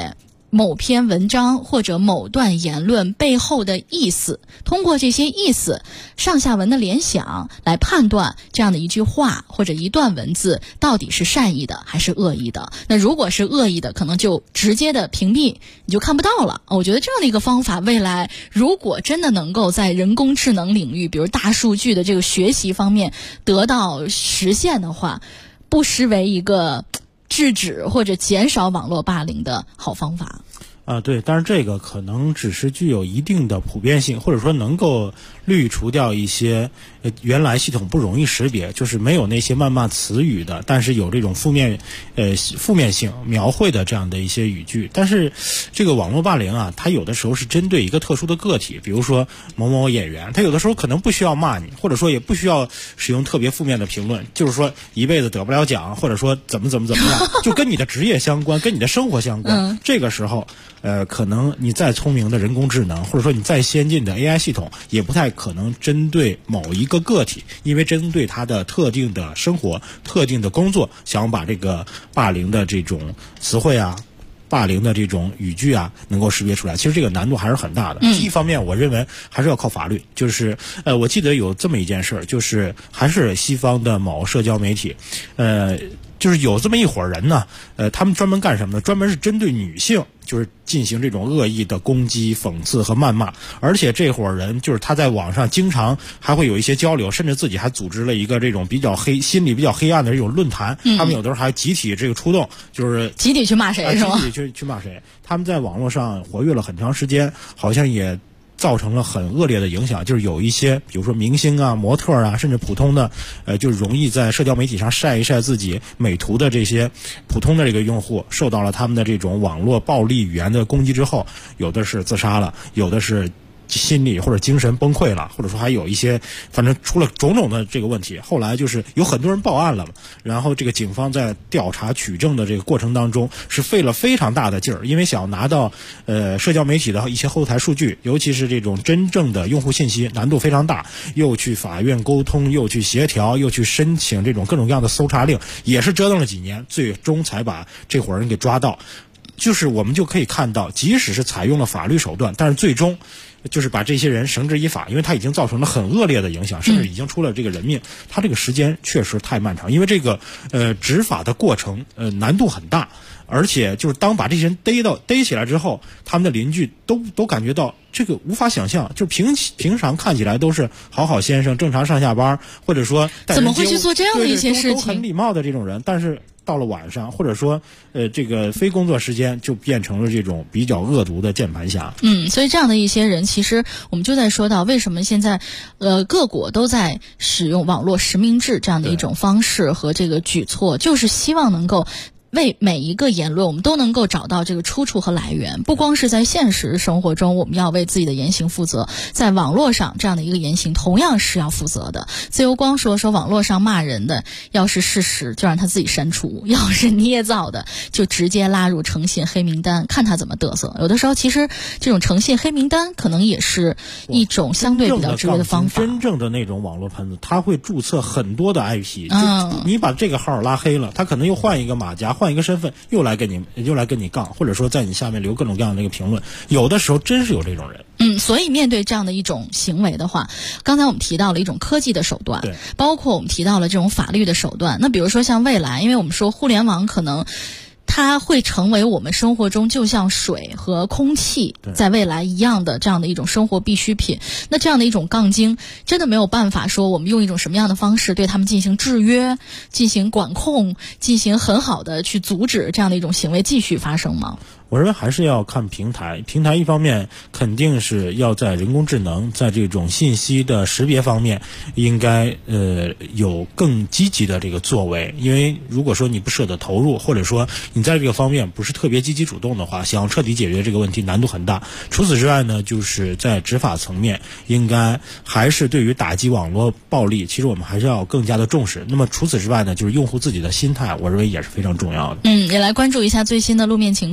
某篇文章或者某段言论背后的意思，通过这些意思上下文的联想来判断这样的一句话或者一段文字到底是善意的还是恶意的。那如果是恶意的，可能就直接的屏蔽，你就看不到了。我觉得这样的一个方法，未来如果真的能够在人工智能领域，比如大数据的这个学习方面得到实现的话，不失为一个制止或者减少网络霸凌的好方法。 对，但是这个可能只是具有一定的普遍性，或者说能够滤除掉一些原来系统不容易识别，就是没有那些谩骂词语的，但是有这种负面性描绘的这样的一些语句。但是这个网络霸凌啊，它有的时候是针对一个特殊的个体，比如说某某演员，他有的时候可能不需要骂你，或者说也不需要使用特别负面的评论，就是说一辈子得不了奖，或者说怎么样，就跟你的职业相关，跟你的生活相关。这个时候可能你再聪明的人工智能，或者说你再先进的 AI 系统，也不太可能针对某一个个体，因为针对他的特定的生活、特定的工作，想把这个霸凌的这种词汇啊、霸凌的这种语句啊，能够识别出来。其实这个难度还是很大的。一方面，我认为还是要靠法律。就是我记得有这么一件事，就是还是西方的某社交媒体，就是有这么一伙人呢，他们专门干什么呢？专门是针对女性，就是进行这种恶意的攻击、讽刺和谩骂。而且这伙人就是他在网上经常还会有一些交流，甚至自己还组织了一个这种心理比较黑暗的这种论坛。他们有的时候还集体这个出动，就是集体去骂谁是吗？ 集体去骂谁？他们在网络上活跃了很长时间，好像也造成了很恶劣的影响，就是有一些比如说明星啊、模特啊，甚至普通的就是容易在社交媒体上晒一晒自己美图的这些普通的这个用户，受到了他们的这种网络暴力语言的攻击之后，有的是自杀了，有的是心理或者精神崩溃了，或者说还有一些反正出了种种的这个问题。后来就是有很多人报案了嘛，然后这个警方在调查取证的这个过程当中是费了非常大的劲儿，因为想要拿到社交媒体的一些后台数据，尤其是这种真正的用户信息，难度非常大，又去法院沟通，又去协调，又去申请这种各种各样的搜查令，也是折腾了几年，最终才把这伙人给抓到。就是我们就可以看到，即使是采用了法律手段，但是最终就是把这些人绳之以法，因为他已经造成了很恶劣的影响，甚至已经出了这个人命。他这个时间确实太漫长，因为这个执法的过程难度很大，而且就是当把这些人逮起来之后，他们的邻居都感觉到这个无法想象，就平常看起来都是好好先生，正常上下班，或者说怎么会去做这样的一些事情， 都很礼貌的这种人，但是到了晚上，或者说这个非工作时间，就变成了这种比较恶毒的键盘侠。 所以这样的一些人，其实我们就在说到，为什么现在各国都在使用网络实名制这样的一种方式和这个举措，就是希望能够为每一个言论我们都能够找到这个出处和来源，不光是在现实生活中我们要为自己的言行负责，在网络上这样的一个言行同样是要负责的。自由光说网络上骂人的要是事实就让他自己删除，要是捏造的就直接拉入诚信黑名单，看他怎么嘚瑟。有的时候其实这种诚信黑名单可能也是一种相对比较直接的方法。 真正的那种网络喷子，他会注册很多的 IP，你把这个号拉黑了，他可能又换一个马甲，换一个身份，又来跟你杠，或者说在你下面留各种各样的那个评论，有的时候真是有这种人。 所以面对这样的一种行为的话，刚才我们提到了一种科技的手段，包括我们提到了这种法律的手段。那比如说像未来，因为我们说互联网可能它会成为我们生活中就像水和空气在未来一样的这样的一种生活必需品。那这样的一种杠精真的没有办法说我们用一种什么样的方式对他们进行制约、进行管控、进行很好的去阻止这样的一种行为继续发生吗？ 我认为还是要看平台一方面肯定是要在人工智能在这种信息的识别方面应该有更积极的这个作为，因为如果说你不舍得投入，或者说你在这个方面不是特别积极主动的话，想要彻底解决这个问题难度很大。除此之外呢，就是在执法层面应该还是对于打击网络暴力，其实我们还是要更加的重视。那么除此之外呢，就是用户自己的心态，我认为也是非常重要的。 也来关注一下最新的路面情况。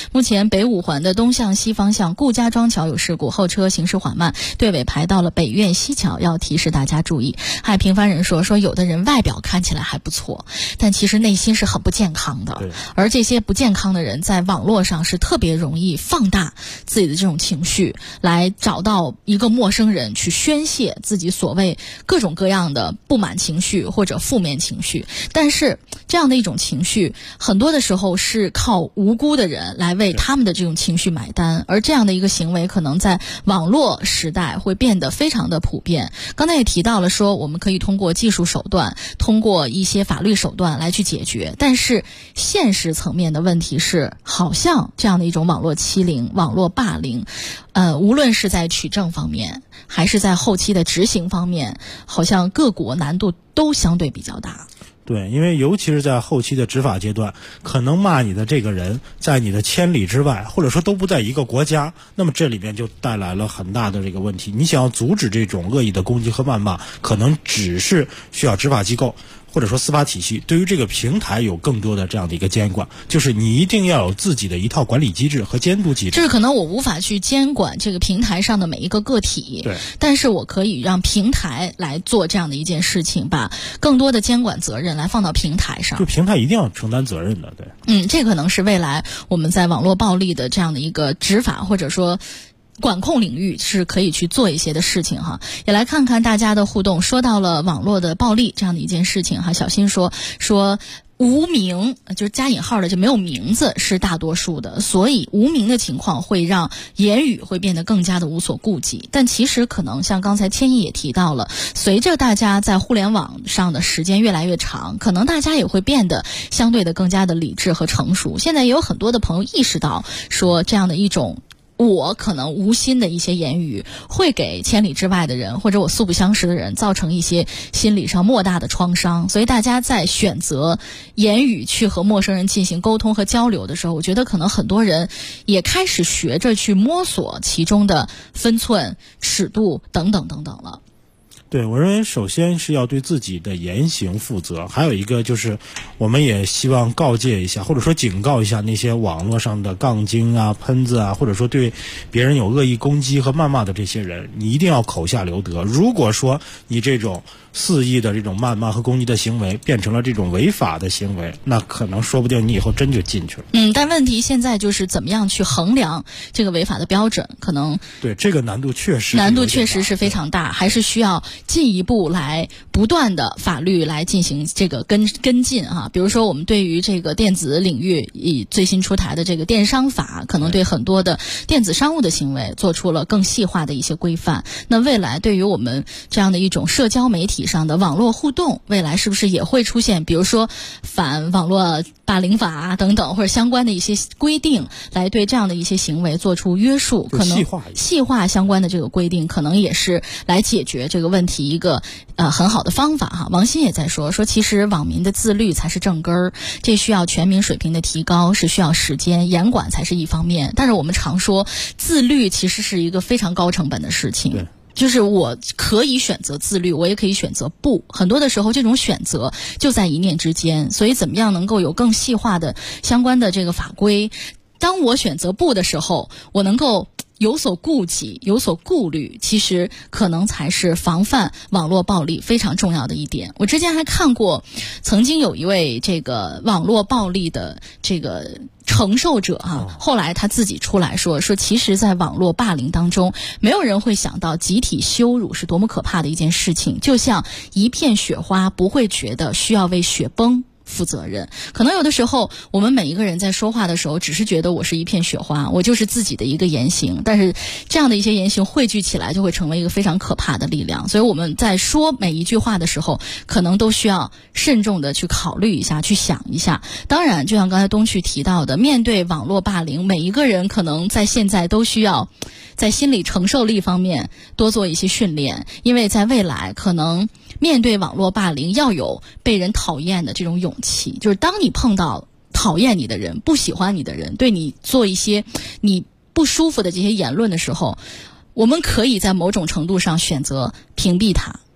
目前北五环的东向西方向顾家庄桥有事故，后车行驶缓慢，队尾排到了北苑西桥，要提示大家注意。还有平凡人说有的人外表看起来还不错，但其实内心是很不健康的，而这些不健康的人在网络上是特别容易放大自己的这种情绪，来找到一个陌生人去宣泄自己所谓各种各样的不满情绪或者负面情绪。但是这样的一种情绪很多的时候是靠无辜的人来为他们的这种情绪买单，而这样的一个行为可能在网络时代会变得非常的普遍。刚才也提到了我们可以通过技术手段，通过一些法律手段来去解决，但是现实层面的问题是，好像这样的一种网络欺凌、网络霸凌，无论是在取证方面还是在后期的执行方面，好像各国难度都相对比较大。 对，因为尤其是在后期的执法阶段，可能骂你的这个人在你的千里之外，或者说都不在一个国家，那么这里面就带来了很大的这个问题。你想要阻止这种恶意的攻击和谩骂，可能只是需要执法机构或者说司法体系对于这个平台有更多的这样的一个监管，就是你一定要有自己的一套管理机制和监督机制。 就是可能我无法去监管这个平台上的每一个个体， 对， 但是我可以让平台来做这样的一件事情，把更多的监管责任来放到平台上。 就平台一定要承担责任的，对。 这可能是未来我们在网络暴力的这样的一个执法或者说管控领域是可以去做一些的事情哈。也来看看大家的互动，说到了网络的暴力这样的一件事情哈。小新说无名，就是加引号的，就没有名字是大多数的，所以无名的情况会让言语会变得更加的无所顾忌。但其实可能像刚才千亿也提到了，随着大家在互联网上的时间越来越长，可能大家也会变得相对的更加的理智和成熟。现在也有很多的朋友意识到这样的一种我可能无心的一些言语会给千里之外的人或者我素不相识的人造成一些心理上莫大的创伤，所以大家在选择言语去和陌生人进行沟通和交流的时候，我觉得可能很多人也开始学着去摸索其中的分寸、尺度等等等等了。 对，我认为首先是要对自己的言行负责，还有一个就是我们也希望告诫一下或者说警告一下那些网络上的杠精啊、喷子啊，或者说对别人有恶意攻击和谩骂的这些人，你一定要口下留德。如果说你这种肆意的这种谩骂和攻击的行为变成了这种违法的行为，那可能说不定你以后真就进去了。 但问题现在就是怎么样去衡量这个违法的标准，可能对这个难度确实是非常大，还是需要进一步来不断的法律来进行这个跟进啊。比如说我们对于这个电子领域以最新出台的这个电商法，可能对很多的电子商务的行为做出了更细化的一些规范。那未来对于我们这样的一种社交媒体上的网络互动，未来是不是也会出现比如说反网络霸凌法啊等等，或者相关的一些规定，来对这样的一些行为做出约束，可能细化相关的这个规定，可能也是来解决这个问题一个很好的方法哈。王鑫也在说其实网民的自律才是正根儿，这需要全民水平的提高，是需要时间，严管才是一方面。但是我们常说自律其实是一个非常高成本的事情。 对， 就是我可以选择自律，我也可以选择不，很多的时候这种选择就在一念之间。所以怎么样能够有更细化的相关的这个法规，当我选择不的时候，我能够有所顾忌、有所顾虑，其实可能才是防范网络暴力非常重要的一点。我之前还看过，曾经有一位这个网络暴力的这个承受者后来他自己出来说其实在网络霸凌当中，没有人会想到集体羞辱是多么可怕的一件事情，就像一片雪花不会觉得需要为雪崩负责任。可能有的时候我们每一个人在说话的时候只是觉得我是一片雪花，我就是自己的一个言行，但是这样的一些言行汇聚起来就会成为一个非常可怕的力量。所以我们在说每一句话的时候，可能都需要慎重的去考虑一下，去想一下。当然就像刚才东旭提到的，面对网络霸凌，每一个人可能在现在都需要在心理承受力方面多做一些训练，因为在未来可能面对网络霸凌要有被人讨厌的这种勇气，就是当你碰到讨厌你的人、不喜欢你的人，对你做一些你不舒服的这些言论的时候，我们可以在某种程度上选择屏蔽他，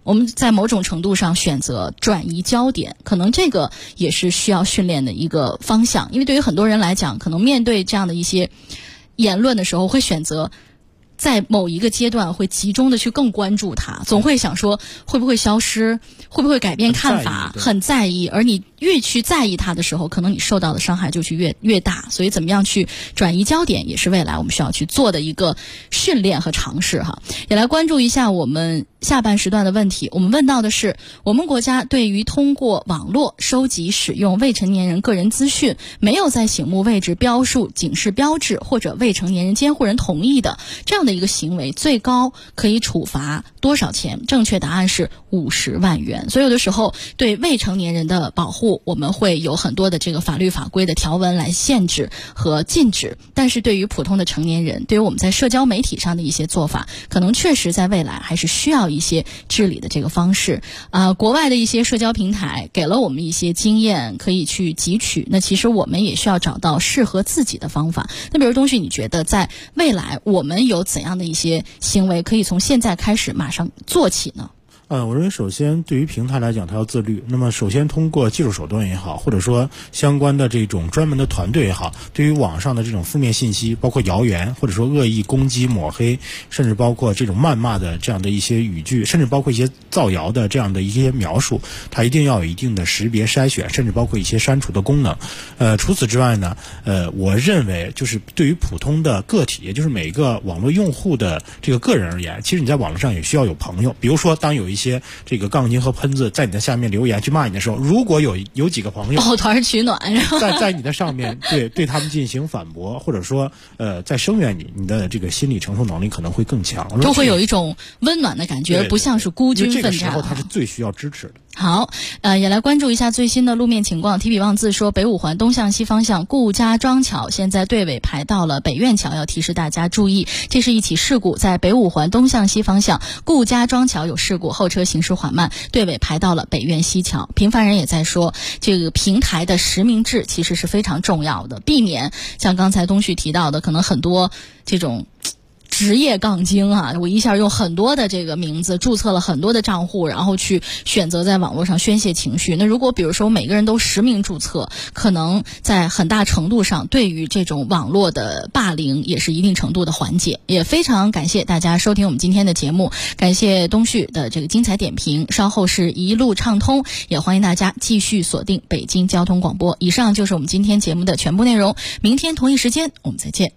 我们在某种程度上选择转移焦点，可能这个也是需要训练的一个方向。因为对于很多人来讲，可能面对这样的一些言论的时候，会选择在某一个阶段会集中的去更关注它，总会想说会不会消失，会不会改变看法，很在意。而你越去在意它的时候，可能你受到的伤害就去越大。所以怎么样去转移焦点，也是未来我们需要去做的一个训练和尝试哈。也来关注一下我们下半时段的问题。我们问到的是，我们国家对于通过网络收集使用未成年人个人资讯，没有在醒目位置标述警示标志或者未成年人监护人同意的这样的一个行为，最高可以处罚多少钱？正确答案是50万元。所以有的时候对未成年人的保护，我们会有很多的这个法律法规的条文来限制和禁止，但是对于普通的成年人，对于我们在社交媒体上的一些做法，可能确实在未来还是需要一些治理的这个方式。国外的一些社交平台给了我们一些经验可以去汲取，那其实我们也需要找到适合自己的方法。那比如东旭，你觉得在未来我们有怎样的一些行为可以从现在开始马上做起呢？ 我认为首先对于平台来讲，它要自律。那么首先通过技术手段也好，或者说相关的这种专门的团队也好，对于网上的这种负面信息，包括谣言或者说恶意攻击、抹黑，甚至包括这种谩骂的这样的一些语句，甚至包括一些造谣的这样的一些描述，它一定要有一定的识别筛选，甚至包括一些删除的功能。除此之外呢，我认为就是对于普通的个体，也就是每一个网络用户的这个个人而言，其实你在网络上也需要有朋友。比如说当有一些这个杠精和喷子在你的下面留言去骂你的时候，如果有几个朋友抱团取暖， 在你的上面对他们进行反驳，或者说在声援你的这个心理承受能力可能会更强， 都会有一种温暖的感觉，而不像是孤军奋战。 这个时候他是最需要支持的。 好，也来关注一下最新的路面情况。提笔忘字说，北五环东向西方向顾家庄桥现在队尾排到了北苑桥，要提示大家注意，这是一起事故，在北五环东向西方向顾家庄桥有事故，后车行驶缓慢，队尾排到了北苑西桥。平凡人也在说，这个平台的实名制其实是非常重要的，避免像刚才东旭提到的，可能很多这种职业杠精啊，我一下用很多的这个名字注册了很多的账户，然后去选择在网络上宣泄情绪。那如果比如说每个人都实名注册，可能在很大程度上对于这种网络的霸凌也是一定程度的缓解。也非常感谢大家收听我们今天的节目，感谢东旭的这个精彩点评，稍后是一路畅通，也欢迎大家继续锁定北京交通广播。以上就是我们今天节目的全部内容，明天同一时间我们再见。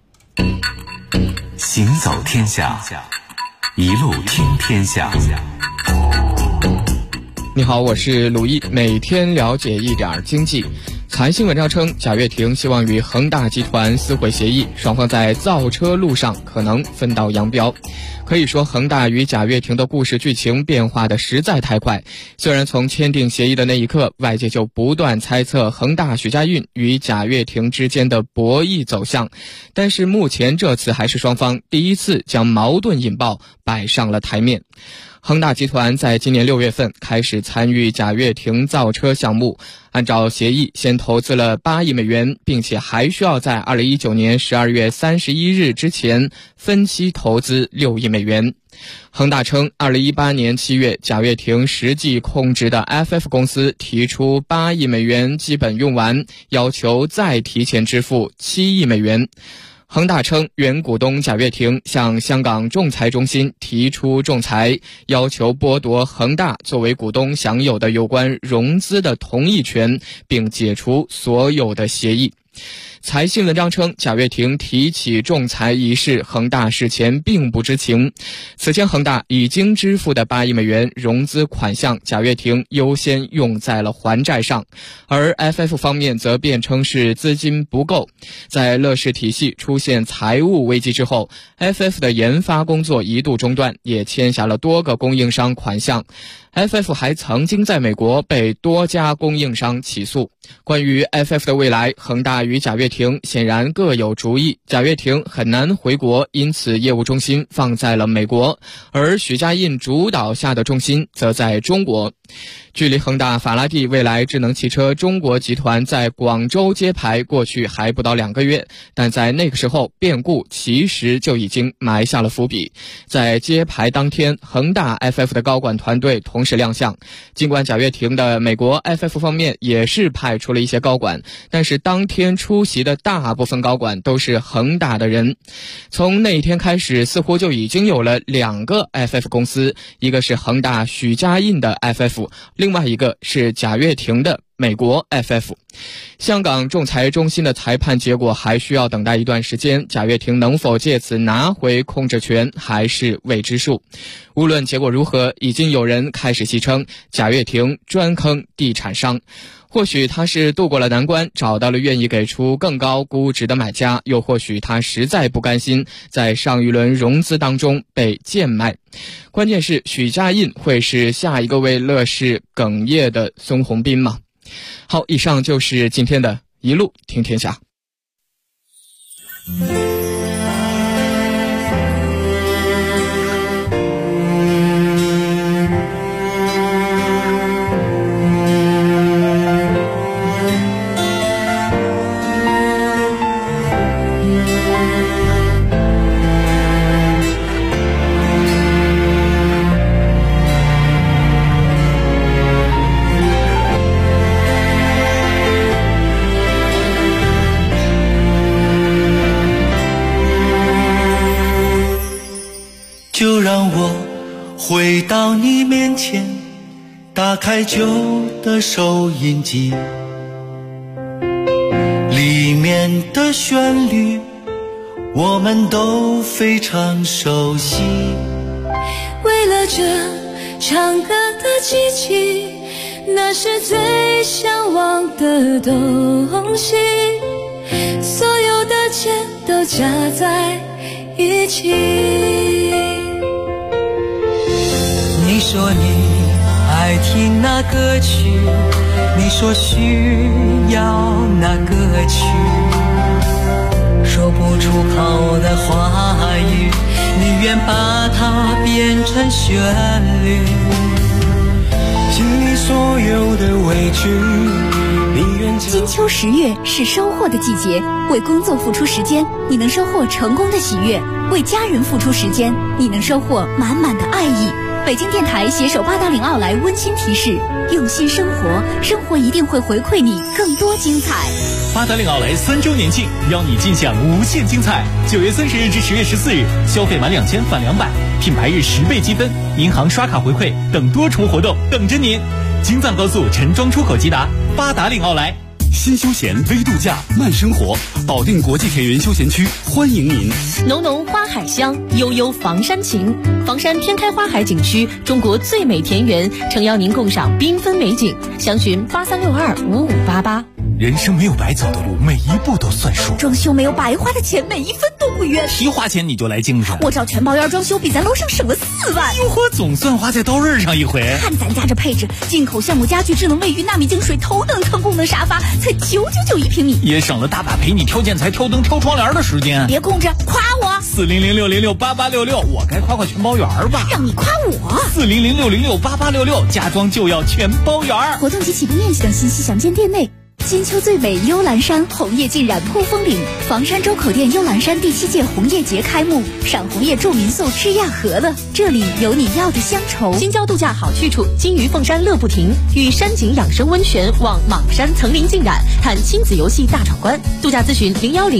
行走天下，一路听天下。 你好，我是鲁毅，每天了解一点经济。财新文章称，贾跃亭希望与恒大集团撕毁协议，双方在造车路上可能分道扬镳。可以说，恒大与贾跃亭的故事剧情变化的实在太快。虽然从签订协议的那一刻，外界就不断猜测恒大许家印与贾跃亭之间的博弈走向，但是目前这次还是双方第一次将矛盾引爆摆上了台面。恒大集团在今年6月份开始参与贾跃亭造车项目，按照协议先投资了8亿美元，并且还需要在2019年12月31日之前分期投资6亿美元。恒大称2018年7月贾跃亭实际控制的 FF 公司提出8亿美元基本用完，要求再提前支付7亿美元。恒大称，原股东贾跃亭向香港仲裁中心提出仲裁，要求剥夺恒大作为股东享有的有关融资的同意权，并解除所有的协议。财新文章称，贾跃亭提起仲裁一事，恒大事前并不知情。此前恒大已经支付的8亿美元融资款项，贾跃亭优先用在了还债上，而 FF 方面则辩称是资金不够。在乐视体系出现财务危机之后， FF 的研发工作一度中断，也签下了多个供应商款项。 FF 还曾经在美国被多家供应商起诉。关于 FF 的未来，恒大与贾跃亭显然各有主意。贾跃亭很难回国，因此业务中心放在了美国，而许家印主导下的重心则在中国。距离恒大法拉第未来智能汽车中国集团在广州揭牌过去还不到2个月，但在那个时候变故其实就已经埋下了伏笔。在揭牌当天，恒大 FF 的高管团队同时亮相，尽管贾跃亭的美国 FF 方面也是派出了一些高管，但是当天出席的大部分高管都是恒大的人。从那一天开始，似乎就已经有了2个 FF 公司，一个是恒大许家印的 FF， 另外一个是贾跃亭的美国 FF。 香港仲裁中心的裁判结果还需要等待一段时间，贾跃亭能否借此拿回控制权还是未知数。无论结果如何，已经有人开始戏称贾跃亭专坑地产商。或许他是渡过了难关，找到了愿意给出更高估值的买家，又或许他实在不甘心在上一轮融资当中被贱卖。关键是许家印会是下一个为乐视哽咽的孙宏斌吗？好，以上就是今天的一路听天下。 就让我回到你面前，打开旧的收音机，里面的旋律我们都非常熟悉。 为了这唱歌的机器，那是最向往的东西，所有的钱都加在一起。 你说你爱听那歌曲，你说需要那歌曲，说不出口的话语，你愿把它变成旋律。心里所有的委屈，你愿金秋10月是收获的季节，为工作付出时间，你能收获成功的喜悦；为家人付出时间，你能收获满满的爱意。北京电台携手八达岭奥莱温馨提示：用心生活，生活一定会回馈你更多精彩。 八达岭奥莱3周年庆，邀你尽享无限精彩。9月30日至10月14日，消费满2000返200，品牌日10倍积分，银行刷卡回馈等多重活动等着您。京藏高速陈庄出口即达，八达岭奥莱。 新休闲微度假慢生活，保定国际田园休闲区欢迎您。 浓浓花海香，悠悠房山情。房山天开花海景区，中国最美田园，诚邀您共赏缤纷美景。详询83625588。 人生没有白走的路，每一步都算数。 装修没有白花的钱，每一分都不冤。 提花钱你就来精神， 我找全包院装修，比咱楼上省了4万。 哟呵，总算花在刀刃上一回。 看咱家这配置，进口橡木家具、智能卫浴、纳米净水、头等舱功能沙发，才999一平米， 也省了大把陪你挑建材、挑灯、挑窗帘的时间。 别空着，夸我 ！4006068866，我该夸全包园吧？ 让你夸我 ！4006068866，家装就要全包园。 活动及起步面积等信息详见店内。金秋最美幽兰山，红叶浸染扑风岭。房山周口店幽兰山第7届红叶节开幕，赏红叶住民宿吃亚和了，这里有你要的乡愁。 新郊度假好去处，金鱼凤山乐不停，与山景养生温泉望莽山层林浸染，探亲子游戏大闯关。度假咨询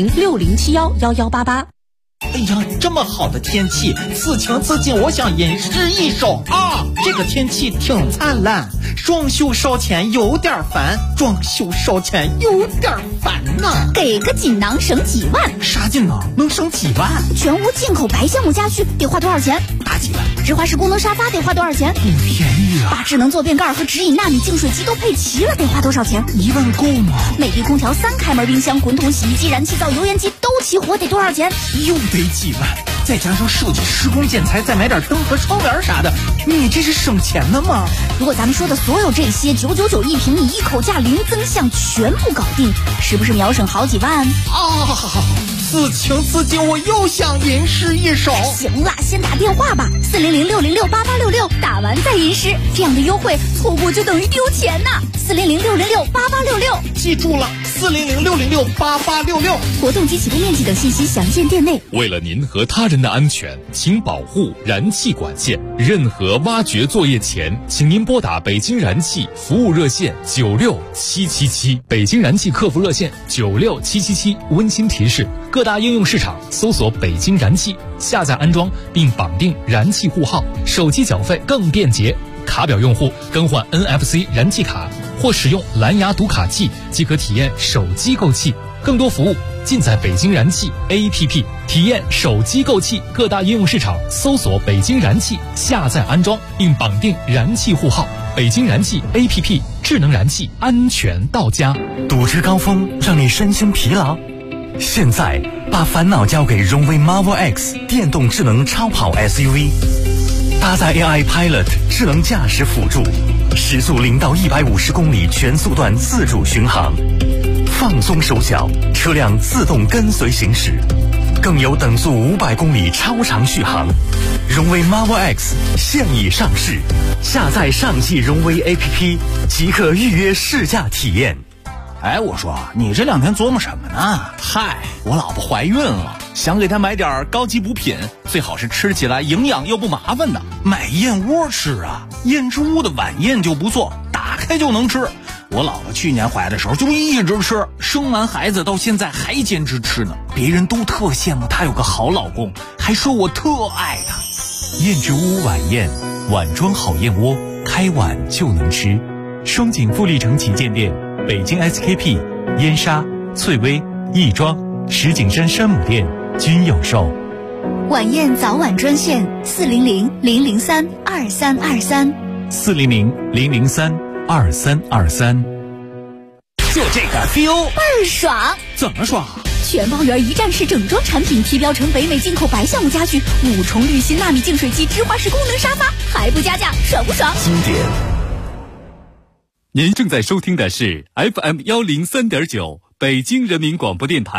01060711188。 哎呀，这么好的天气，此情此景，我想吟诗一首啊！这个天气挺灿烂，装修烧钱有点烦，装修烧钱有点烦呐。 给个锦囊省几万？ 啥锦囊能省几万？ 全屋进口白橡木家具得花多少钱？ 大几万。 直滑式功能沙发得花多少钱？ 不便宜啊！ 把智能坐便盖和直饮纳米净水机都配齐了，得花多少钱 ？1万够吗？ 美的空调、3开门冰箱、滚筒洗衣机、燃气灶、油烟机都齐活，得多少钱？ 又得几万，再加上设计、施工、建材，再买点灯和窗帘啥的，你这是省钱呢吗？ 如果咱们说的所有这些999一平，你一口价零增项全部搞定，是不是秒省好几万？ 此情此景，我又想吟诗一首。 行了，先打电话吧，400-606-8866，打完再吟诗，这样的优惠错过就等于丢钱呐。400-606-8866， 记住了，400-606-8866。 活动及启动面积等信息详见店内。 为了您和他人的安全，请保护燃气管线。任何挖掘作业前，请您拨打北京燃气服务热线96777，北京燃气客服热线96777。温馨提示：各大应用市场搜索北京燃气，下载安装并绑定燃气户号，手机缴费更便捷。卡表用户更换 NFC 燃气卡或使用蓝牙读卡器即可体验手机购气。更多服务尽在北京燃气 APP， 体验手机购气。各大应用市场搜索北京燃气，下载安装并绑定燃气户号。北京燃气 APP， 智能燃气，安全到家。 堵车高峰让你身心疲劳？现在把烦恼交给荣威 Marvel X 电动智能超跑 SUV， 搭载 AI Pilot 智能驾驶辅助，时速0到150公里全速段自主巡航，放松手脚，车辆自动跟随行驶，更有等速500公里超长续航。荣威 Marvel X 现已上市，下载上汽荣威 APP 即可预约试驾体验。 哎，我说你这2天琢磨什么呢？ 嗨，我老婆怀孕了，想给她买点高级补品，最好是吃起来营养又不麻烦的。 买燕窝吃啊，燕之屋的晚宴就不错，打开就能吃。我老婆去年怀的时候就一直吃，生完孩子到现在还坚持吃呢。别人都特羡慕她有个好老公，还说我特爱她。 燕之屋晚宴，碗装好燕窝，开碗就能吃。双井富力城旗舰店、北京 SKP、燕莎、翠微、亦庄、石景山山姆店均有售。 晚宴早晚专线400-003-2323。 400-003-2323。 就这个 feel 倍儿爽。 怎么爽？ 全包圆一站式整装产品，提标成北美进口白橡木家具，5重滤芯纳米净水机，直滑式功能沙发，还不加价，爽不爽？ 经典。您正在收听的是 FM103.9北京人民广播电台。